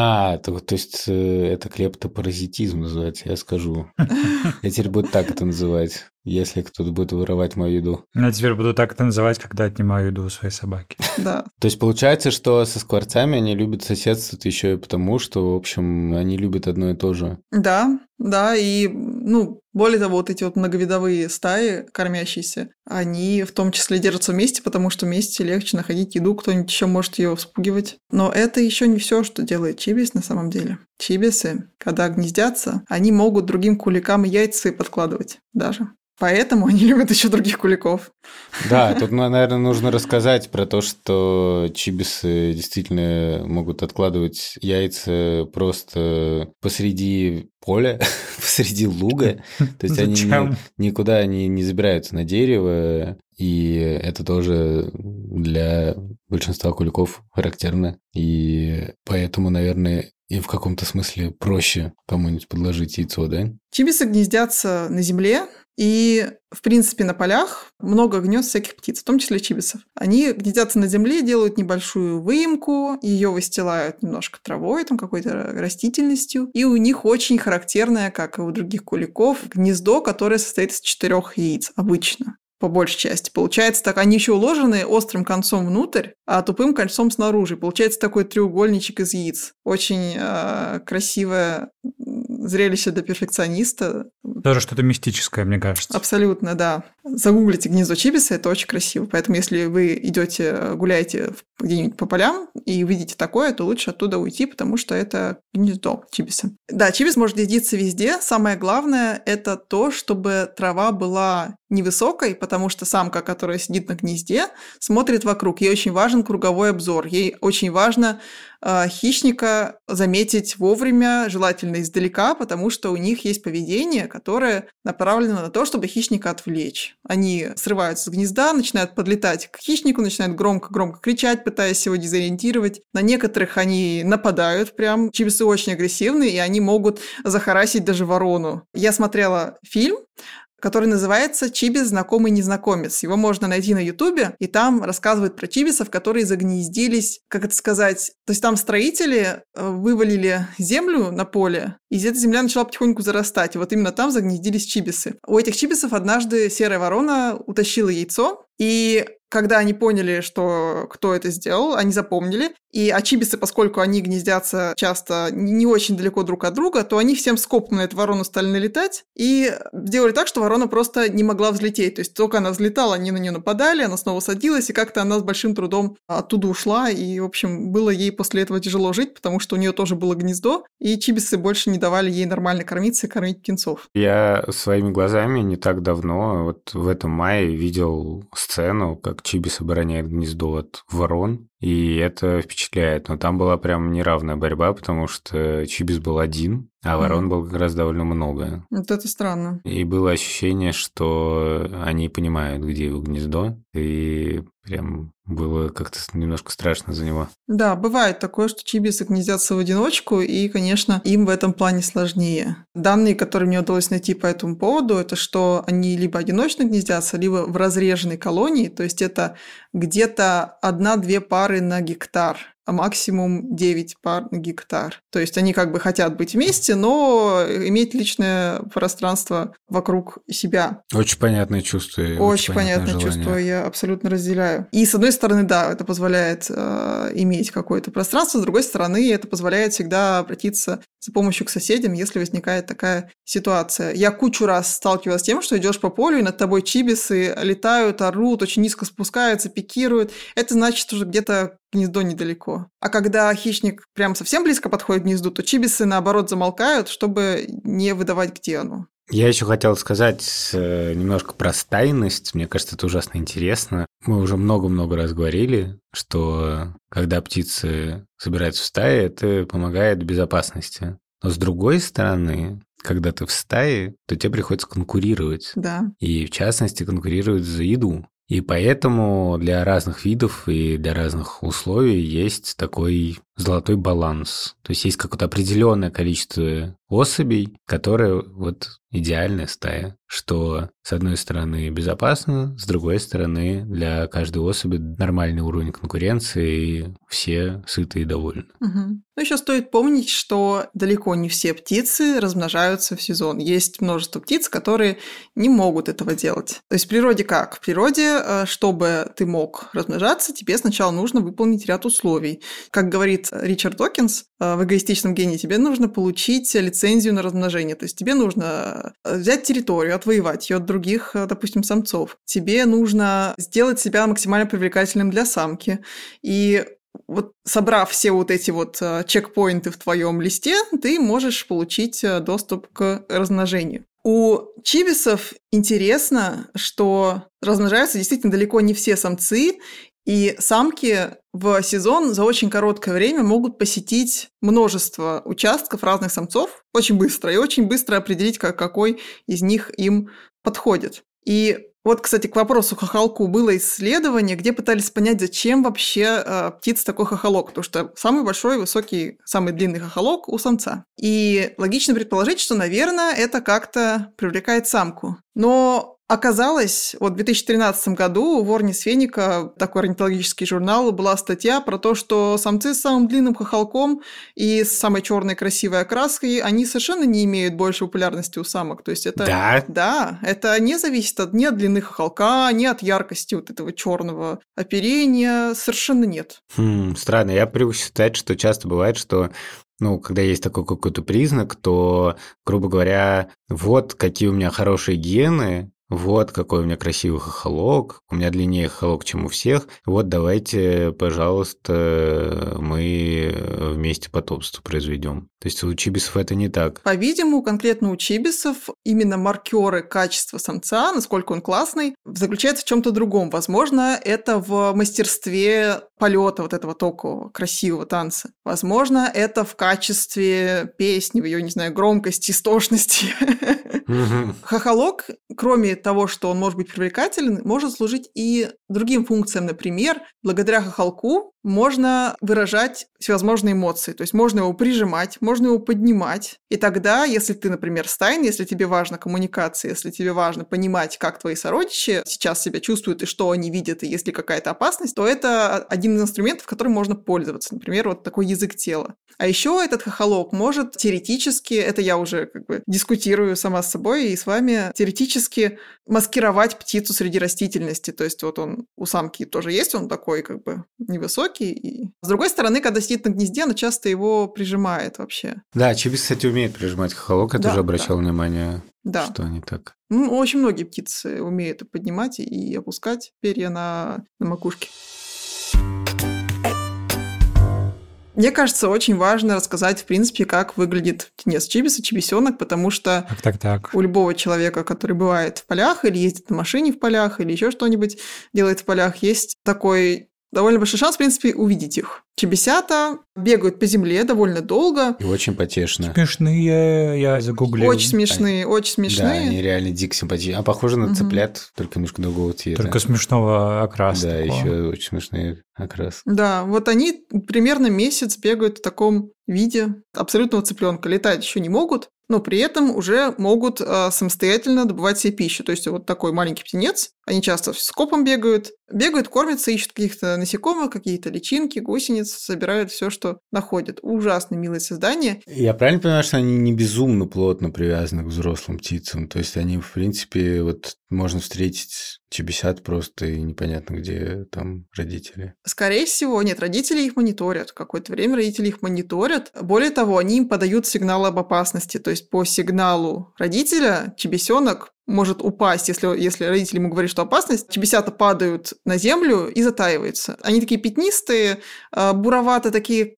То есть это клептопаразитизм называется, я скажу. Я теперь буду так это называть, если кто-то будет воровать мою еду. Я теперь буду так это называть, когда отнимаю еду у своей собаки. Да. То есть получается, что со скворцами они любят соседствовать еще и потому, что, в общем, они любят одно и то же. Да, и, более того, вот эти вот многовидовые стаи кормящиеся, они в том числе держатся вместе, потому что вместе легче находить еду, кто-нибудь еще может ее вспугивать. Но это еще не все, что делает чибис на самом деле. Чибисы, когда гнездятся, они могут другим куликам яйца подкладывать даже. Поэтому они любят еще других куликов. Да, тут, наверное, нужно рассказать про то, что чибисы действительно могут откладывать яйца просто посреди поля, посреди луга. То есть они никуда не забираются на дерево, и это тоже для большинства куликов характерно. И поэтому, наверное, им в каком-то смысле проще кому-нибудь подложить яйцо, да? Чибисы гнездятся на земле, и, в принципе, на полях много гнезд всяких птиц, в том числе чибисов. Они гнездятся на земле, делают небольшую выемку, ее выстилают немножко травой, там какой-то растительностью, и у них очень характерное, как и у других куликов, гнездо, которое состоит из 4 яиц обычно. По большей части. Получается так, они еще уложены острым концом внутрь, а тупым концом снаружи. Получается такой треугольничек из яиц. Очень красивое зрелище для перфекциониста. Тоже что-то мистическое, мне кажется. Абсолютно, да. Загуглите гнездо чибиса, это очень красиво. Поэтому, если вы идете, гуляете где-нибудь по полям и увидите такое, то лучше оттуда уйти, потому что это гнездо чибиса. Да, чибис может гнездиться везде. Самое главное – это то, чтобы трава была невысокой, потому что самка, которая сидит на гнезде, смотрит вокруг. Ей очень важен круговой обзор. Ей очень важно хищника заметить вовремя, желательно издалека, потому что у них есть поведение, которое направлено на то, чтобы хищника отвлечь. Они срываются с гнезда, начинают подлетать к хищнику, начинают громко-громко кричать, пытаясь его дезориентировать. На некоторых они нападают прям. Чибисы очень агрессивные, и они могут захарасить даже ворону. Я смотрела фильм, который называется «Чибис. Знакомый незнакомец». Его можно найти на Ютубе, и там рассказывают про чибисов, которые загнездились, как это сказать, то есть там строители вывалили землю на поле, и эта земля начала потихоньку зарастать, и вот именно там загнездились чибисы. У этих чибисов однажды серая ворона утащила яйцо, и когда они поняли, что кто это сделал, они запомнили. А чибисы, поскольку они гнездятся часто не очень далеко друг от друга, то они всем скопом на эту ворону стали налетать и сделали так, что ворона просто не могла взлететь. То есть только она взлетала, они на нее нападали, она снова садилась, и как-то она с большим трудом оттуда ушла. И, в общем, было ей после этого тяжело жить, потому что у нее тоже было гнездо, и чибисы больше не давали ей нормально кормиться и кормить птенцов. Я своими глазами не так давно, вот в этом мае, видел сцену, как чибис обороняет гнездо от ворон, и это впечатляет. Но там была прям неравная борьба, потому что чибис был один, а ворон было как раз довольно много. Вот это странно. И было ощущение, что они понимают, где его гнездо, и прям было как-то немножко страшно за него. Да, бывает такое, что чибисы гнездятся в одиночку, и, конечно, им в этом плане сложнее. Данные, которые мне удалось найти по этому поводу, это что они либо одиночно гнездятся, либо в разреженной колонии, то есть это где-то 1-2 пары на гектар, а максимум 9 пар на гектар. То есть они как бы хотят быть вместе, но иметь личное пространство вокруг себя. Очень понятное чувство. Очень понятное чувство, я абсолютно разделяю. И с одной стороны, да, это позволяет иметь какое-то пространство, с другой стороны, это позволяет всегда обратиться за помощью к соседям, если возникает такая ситуация. Я кучу раз сталкивалась с тем, что идешь по полю, и над тобой чибисы летают, орут, очень низко спускаются, пикируют. Это значит, что уже где-то гнездо недалеко. А когда хищник прям совсем близко подходит к гнезду, то чибисы, наоборот, замолкают, чтобы не выдавать, где оно. Я еще хотел сказать немножко про стайность. Мне кажется, это ужасно интересно. Мы уже много-много раз говорили, что когда птицы собираются в стае, это помогает безопасности. Но с другой стороны, когда ты в стае, то тебе приходится конкурировать. Да. И в частности конкурировать за еду. И поэтому для разных видов и для разных условий есть такой золотой баланс. То есть есть какое-то определенное количество особей, которые вот идеальная стая, что с одной стороны безопасно, с другой стороны для каждой особи нормальный уровень конкуренции, и все сыты и довольны. Угу. Ну, еще стоит помнить, что далеко не все птицы размножаются в сезон. Есть множество птиц, которые не могут этого делать. То есть в природе как? В природе, чтобы ты мог размножаться, тебе сначала нужно выполнить ряд условий. Как говорит Ричард Докинс в «Эгоистичном гении», тебе нужно получить лицензию на размножение. То есть тебе нужно взять территорию, отвоевать ее от других, допустим, самцов. Тебе нужно сделать себя максимально привлекательным для самки. И вот собрав все вот эти вот чекпоинты в твоем листе, ты можешь получить доступ к размножению. У чибисов интересно, что размножаются действительно далеко не все самцы, и самки в сезон за очень короткое время могут посетить множество участков разных самцов очень быстро, и очень быстро определить, какой из них им подходит. И вот, кстати, к вопросу хохолку было исследование, где пытались понять, зачем вообще птице такой хохолок, потому что самый большой, высокий, самый длинный хохолок у самца. И логично предположить, что, наверное, это как-то привлекает самку. Но оказалось, вот в 2013 году у Ворнис Феника, такой орнитологический журнал, была статья про то, что самцы с самым длинным хохолком и с самой черной красивой окраской, они совершенно не имеют большей популярности у самок. То есть это... Да? Да, это не зависит ни от длины хохолка, ни от яркости вот этого черного оперения, совершенно нет. Странно, я привык считать, что часто бывает, что когда есть такой какой-то признак, то, грубо говоря, вот какие у меня хорошие гены, вот какой у меня красивый хохолок, у меня длиннее хохолок, чем у всех, вот давайте, пожалуйста, мы вместе потомство произведем. То есть у чибисов это не так. По-видимому, конкретно у чибисов именно маркеры качества самца, насколько он классный, заключаются в чем-то другом. Возможно, это в мастерстве полета вот этого токового, красивого танца. Возможно, это в качестве песни, в ее, не знаю, громкости, истошности. Хохолок, кроме того, что он может быть привлекателен, может служить и другим функциям. Например, благодаря хохолку можно выражать всевозможные эмоции. То есть можно его прижимать, можно его поднимать. И тогда, если ты, например, стайный, если тебе важна коммуникация, если тебе важно понимать, как твои сородичи сейчас себя чувствуют и что они видят, и есть ли какая-то опасность, то это один из инструментов, которым можно пользоваться. Например, вот такой язык тела. А еще этот хохолок может теоретически, это я уже дискутирую сама с собой и с вами, теоретически маскировать птицу среди растительности. То есть вот он у самки тоже есть, он такой невысокий. И с другой стороны, когда сидит на гнезде, она часто его прижимает вообще. Да, чибис, кстати, умеет прижимать хохолок, я тоже обращал внимание, что они так. Очень многие птицы умеют поднимать и опускать перья на макушке. Мне кажется, очень важно рассказать, в принципе, как выглядит птенец чибиса, чибисенок, потому что у любого человека, который бывает в полях или ездит на машине в полях или еще что-нибудь делает в полях, есть такой довольно большой шанс, в принципе, увидеть их. Чибисята бегают по земле довольно долго. И очень потешно. Смешные, я загуглил. Очень смешные, очень смешные. Да, они реально дико симпатичные. Похожи на цыплят, только немножко другого цвета. Только смешного окраса. Да, еще очень смешные окрас. Да, вот они примерно месяц бегают в таком виде абсолютного цыпленка. Летать еще не могут, но при этом уже могут самостоятельно добывать себе пищу. То есть вот такой маленький птенец, они часто с скопом бегают, кормятся, ищут каких-то насекомых, какие-то личинки, гусениц, собирают все, что находят. Ужасно милое создание. Я правильно понимаю, что они не безумно плотно привязаны к взрослым птицам? То есть они, в принципе, можно встретить чибисят просто и непонятно, где там родители. Скорее всего, нет, родители их мониторят. Какое-то время родители их мониторят. Более того, они им подают сигналы об опасности. То есть по сигналу родителя чибисенок может упасть, если родители ему говорят, что опасность, чибисята падают на землю и затаиваются. Они такие пятнистые, буровато такие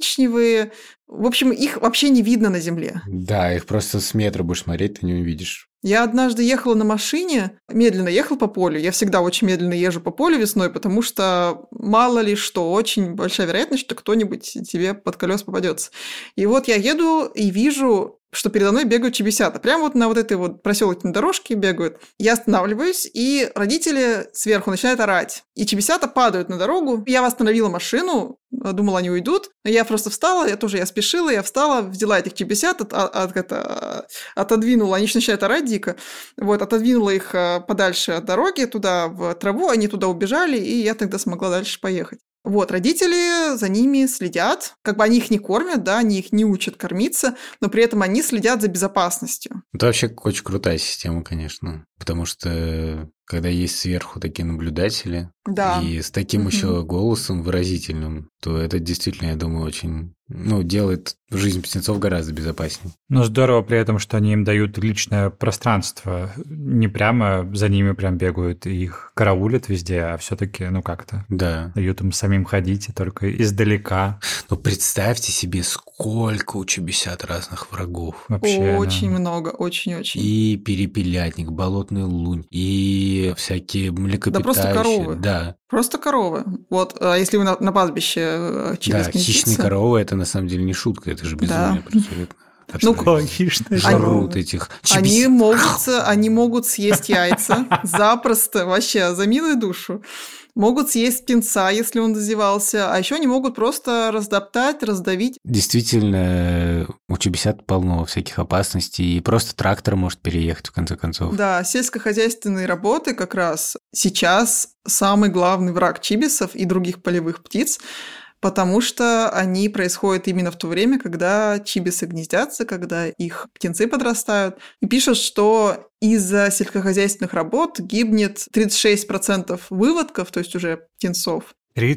коричневые. В общем, их вообще не видно на земле. Да, их просто с метра будешь смотреть, ты не увидишь. Я однажды ехала на машине, медленно ехала по полю. Я всегда очень медленно езжу по полю весной, потому что мало ли что, очень большая вероятность, что кто-нибудь тебе под колес попадется. И вот я еду и вижу, что передо мной бегают чибисята. Прямо вот на вот этой вот проселочной дорожке бегают. Я останавливаюсь, и родители сверху начинают орать. И чибисята падают на дорогу. Я остановила машину, думала, они уйдут. Но я просто встала, я спешила, я встала, взяла этих чибисят, отодвинула. Они еще начинают орать дико. Вот, отодвинула их подальше от дороги, туда в траву. Они туда убежали, и я тогда смогла дальше поехать. Вот, родители за ними следят, как бы они их не кормят, да, они их не учат кормиться, но при этом они следят за безопасностью. Это вообще очень крутая система, конечно, потому что когда есть сверху такие наблюдатели, да. И с таким еще голосом выразительным, то это действительно, я думаю, очень, делает жизнь птенцов гораздо безопаснее. Но здорово при этом, что они им дают личное пространство, не прямо за ними прям бегают и их караулят везде, а все-таки, как-то дают им самим ходить, и только издалека. Но представьте себе, сколько у чибисят разных врагов. Вообще, очень много, очень-очень. И перепелятник, болотный лунь, и всякие млекопитающие. Да просто коровы. Да. Просто коровы. Вот, если вы на пастбище чибис не хищные коровы – это на самом деле не шутка, это же безумие абсолютно. Хищные жрут этих чибисят. Они могут съесть яйца запросто, вообще, за милую душу. Могут съесть птенца, если он дозевался, а еще они могут просто раздоптать, раздавить. Действительно, у чибисят полно всяких опасностей, и просто трактор может переехать, в конце концов. Да, сельскохозяйственные работы как раз сейчас самый главный враг чибисов и других полевых птиц, потому что они происходят именно в то время, когда чибисы гнездятся, когда их птенцы подрастают. И пишут, что из-за сельскохозяйственных работ гибнет 36% выводков, то есть уже птенцов.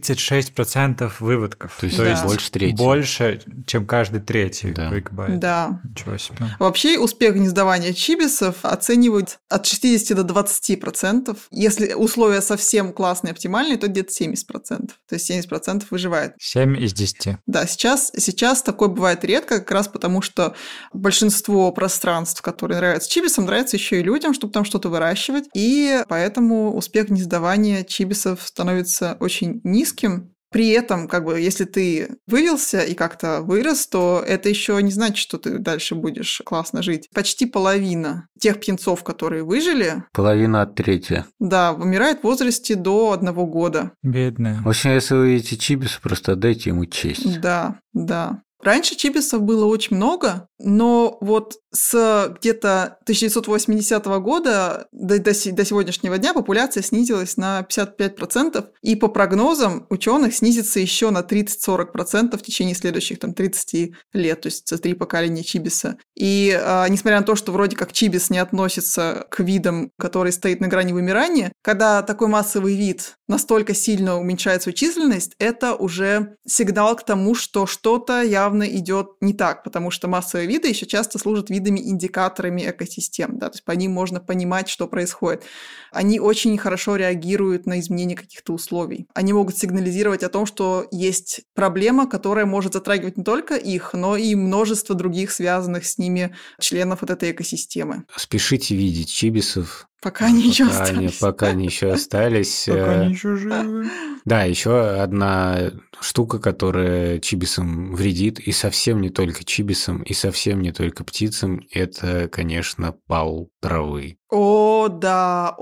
36% выводков. То есть больше трети. Больше, чем каждый третий погибает. Да. Ничего себе. Вообще успех гнездования чибисов оценивают от 60 до 20%. Если условия совсем классные, оптимальные, то где-то 70%. То есть 70% выживает. 7 из 10. Да, сейчас такое бывает редко, как раз потому, что большинство пространств, которые нравятся чибисам, нравятся еще и людям, чтобы там что-то выращивать. И поэтому успех гнездования чибисов становится очень низким. При этом, если ты вывелся и как-то вырос, то это еще не значит, что ты дальше будешь классно жить. Почти половина тех птенцов, которые выжили... Половина от трети. Да, умирает в возрасте до 1 года. Бедная. В общем, если вы видите чибиса, просто отдайте ему честь. Да. Раньше чибисов было очень много, но вот с где-то 1980 года до сегодняшнего дня популяция снизилась на 55%, и по прогнозам ученых снизится еще на 30-40% в течение следующих 30 лет, то есть за 3 поколения чибиса. И несмотря на то, что вроде как чибис не относится к видам, который стоит на грани вымирания, когда такой массовый вид настолько сильно уменьшает свою численность, это уже сигнал к тому, что что-то явно идет не так, потому что массовые виды еще часто служат видами-индикаторами экосистем, да, то есть по ним можно понимать, что происходит. Они очень хорошо реагируют на изменения каких-то условий. Они могут сигнализировать о том, что есть проблема, которая может затрагивать не только их, но и множество других связанных с ними членов вот этой экосистемы. Спешите видеть чибисов. Пока они еще остались. Пока они еще остались. Пока они еще живы. Да, еще одна штука, которая чибисам вредит, и совсем не только чибисам, и совсем не только птицам, это, конечно, пал травы. О, да,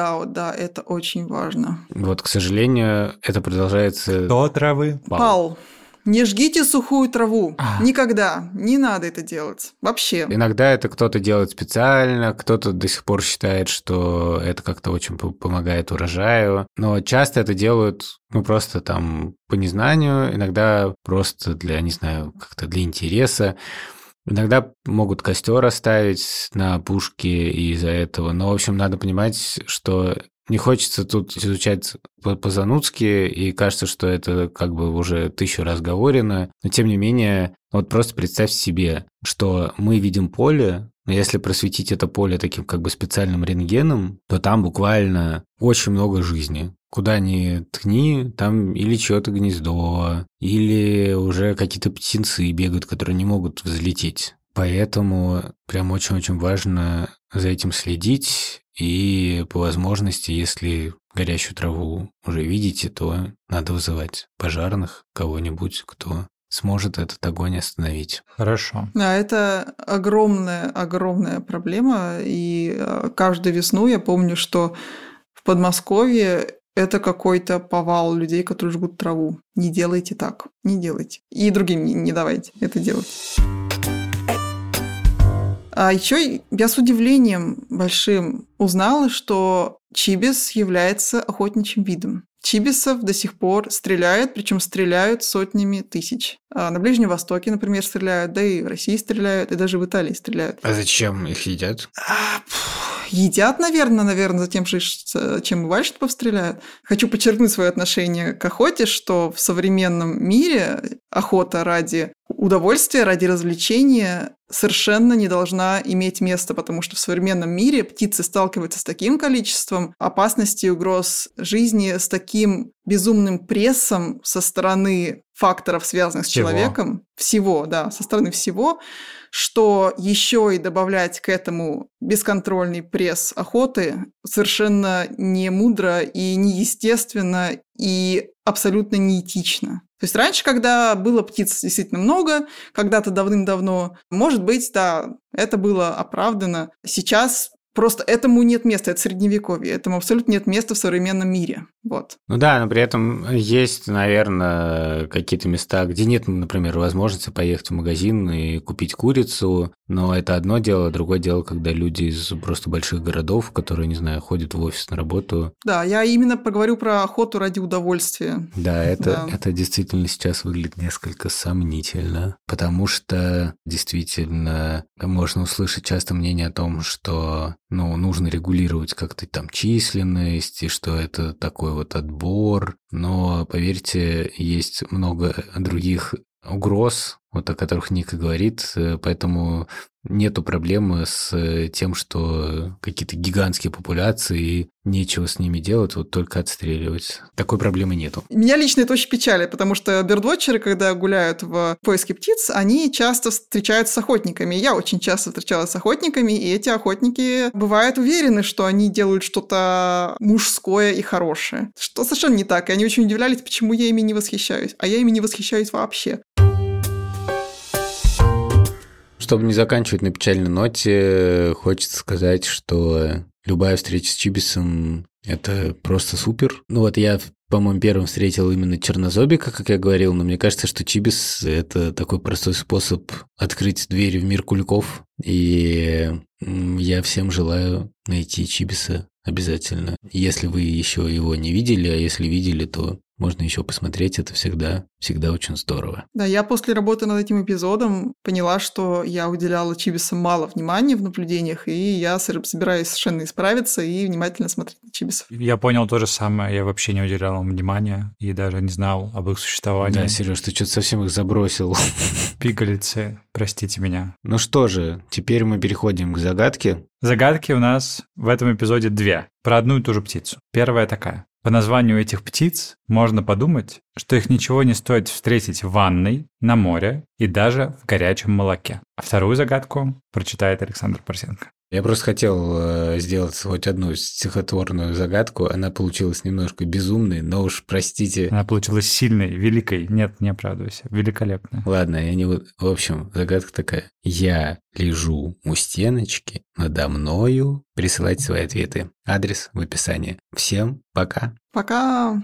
это очень важно. Вот, к сожалению, это продолжается... Кто травы? Пал. Не жгите сухую траву. Никогда. Не надо это делать. Вообще. Иногда это кто-то делает специально, кто-то до сих пор считает, что это как-то очень помогает урожаю. Но часто это делают, просто по незнанию, иногда просто для, не знаю, как-то для интереса. Иногда могут костер оставить на опушке из-за этого. Но, в общем, надо понимать, что не хочется тут изучать по-занудски, и кажется, что это уже 1000 раз говорено. Но, тем не менее, вот просто представьте себе, что мы видим поле, но если просветить это поле таким специальным рентгеном, то там буквально очень много жизни. Куда ни ткни, там или чьё-то гнездо, или уже какие-то птенцы бегают, которые не могут взлететь. Поэтому прям очень-очень важно за этим следить. И по возможности, если горящую траву уже видите, то надо вызывать пожарных, кого-нибудь, кто сможет этот огонь остановить. Хорошо. Да, это огромная проблема. И каждую весну я помню, что в Подмосковье это какой-то повал людей, которые жгут траву. Не делайте так, не делайте. И другим не давайте это делать. А еще я с удивлением большим узнала, что чибис является охотничьим видом. Чибисов до сих пор стреляют, причем стреляют сотнями тысяч. На Ближнем Востоке, например, стреляют, да и в России стреляют, и даже в Италии стреляют. А зачем их едят? Едят, наверное, за тем, чем вальшнепов стреляют. Хочу подчеркнуть свое отношение к охоте, что в современном мире охота ради удовольствия, ради развлечения совершенно не должна иметь места, потому что в современном мире птицы сталкиваются с таким количеством опасностей и угроз жизни, с таким безумным прессом со стороны факторов, связанных с человеком, со стороны всего, что еще и добавлять к этому бесконтрольный пресс охоты совершенно не мудро и неестественно и абсолютно неэтично. То есть раньше, когда было птиц действительно много, когда-то давным-давно, может быть, да, это было оправдано. Сейчас просто этому нет места, это средневековье, этому абсолютно нет места в современном мире. Вот. Ну да, но при этом есть, наверное, какие-то места, где нет, например, возможности поехать в магазин и купить курицу, но это одно дело, другое дело, когда люди из просто больших городов, которые, не знаю, ходят в офис на работу. Да, я именно поговорю про охоту ради удовольствия. Да, это действительно сейчас выглядит несколько сомнительно, потому что действительно можно услышать часто мнение о том, что нужно регулировать как-то там численность, и что это такой вот отбор, но, поверьте, есть много других угроз, вот о которых Ника говорит, поэтому нету проблемы с тем, что какие-то гигантские популяции, и нечего с ними делать, вот только отстреливать. Такой проблемы нету. Меня лично это очень печалит, потому что бёрдвотчеры, когда гуляют в поиске птиц, они часто встречаются с охотниками. Я очень часто встречалась с охотниками, и эти охотники бывают уверены, что они делают что-то мужское и хорошее. Что совершенно не так, и они очень удивлялись, почему я ими не восхищаюсь. А я ими не восхищаюсь вообще. Чтобы не заканчивать на печальной ноте, хочется сказать, что любая встреча с чибисом – это просто супер. Я, по-моему, первым встретил именно чернозобика, как я говорил, но мне кажется, что чибис – это такой простой способ открыть двери в мир куликов, и я всем желаю найти чибиса обязательно. Если вы еще его не видели, а если видели, то можно еще посмотреть, это всегда очень здорово. Да, я после работы над этим эпизодом поняла, что я уделяла чибисам мало внимания в наблюдениях, и я собираюсь совершенно исправиться и внимательно смотреть на чибисов. Я понял то же самое, я вообще не уделял им внимания и даже не знал об их существовании. Да, Серёж, ты что-то совсем их забросил. Пигалицы, простите меня. Ну что же, теперь мы переходим к загадке. Загадки у нас в этом эпизоде две, про одну и ту же птицу. Первая такая. По названию этих птиц можно подумать, что их ничего не стоит встретить в ванной, на море и даже в горячем молоке. А вторую загадку прочитает Александр Парсенко. Я просто хотел сделать хоть одну стихотворную загадку. Она получилась немножко безумной, но уж простите. Она получилась сильной, великой. Нет, не оправдывайся. Великолепной. Ладно, я не буду. В общем, загадка такая. Я лежу у стеночки, надо мною. Присылайте свои ответы. Адрес в описании. Всем пока. Пока.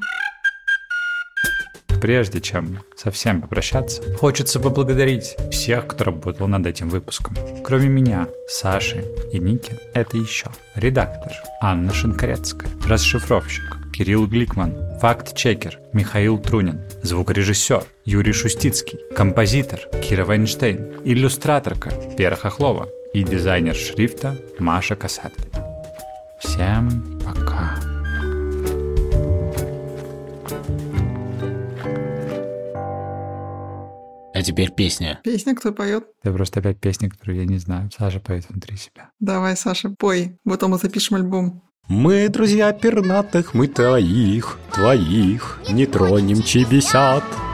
Прежде чем совсем попрощаться, хочется поблагодарить всех, кто работал над этим выпуском. Кроме меня, Саши и Ники, это еще редактор Анна Шинкарецкая, расшифровщик Кирилл Гликман, факт-чекер Михаил Трунин, звукорежиссер Юрий Шустицкий, композитор Кира Вайнштейн, иллюстраторка Вера Хохлова и дизайнер шрифта Маша Касатль. Всем пока. А теперь песня. Песня кто поет? Это просто опять песня, которую я не знаю. Саша поет внутри себя. Давай, Саша, пой. Потом мы запишем альбом. Мы, друзья пернатых, мы твоих не тронем чибисят.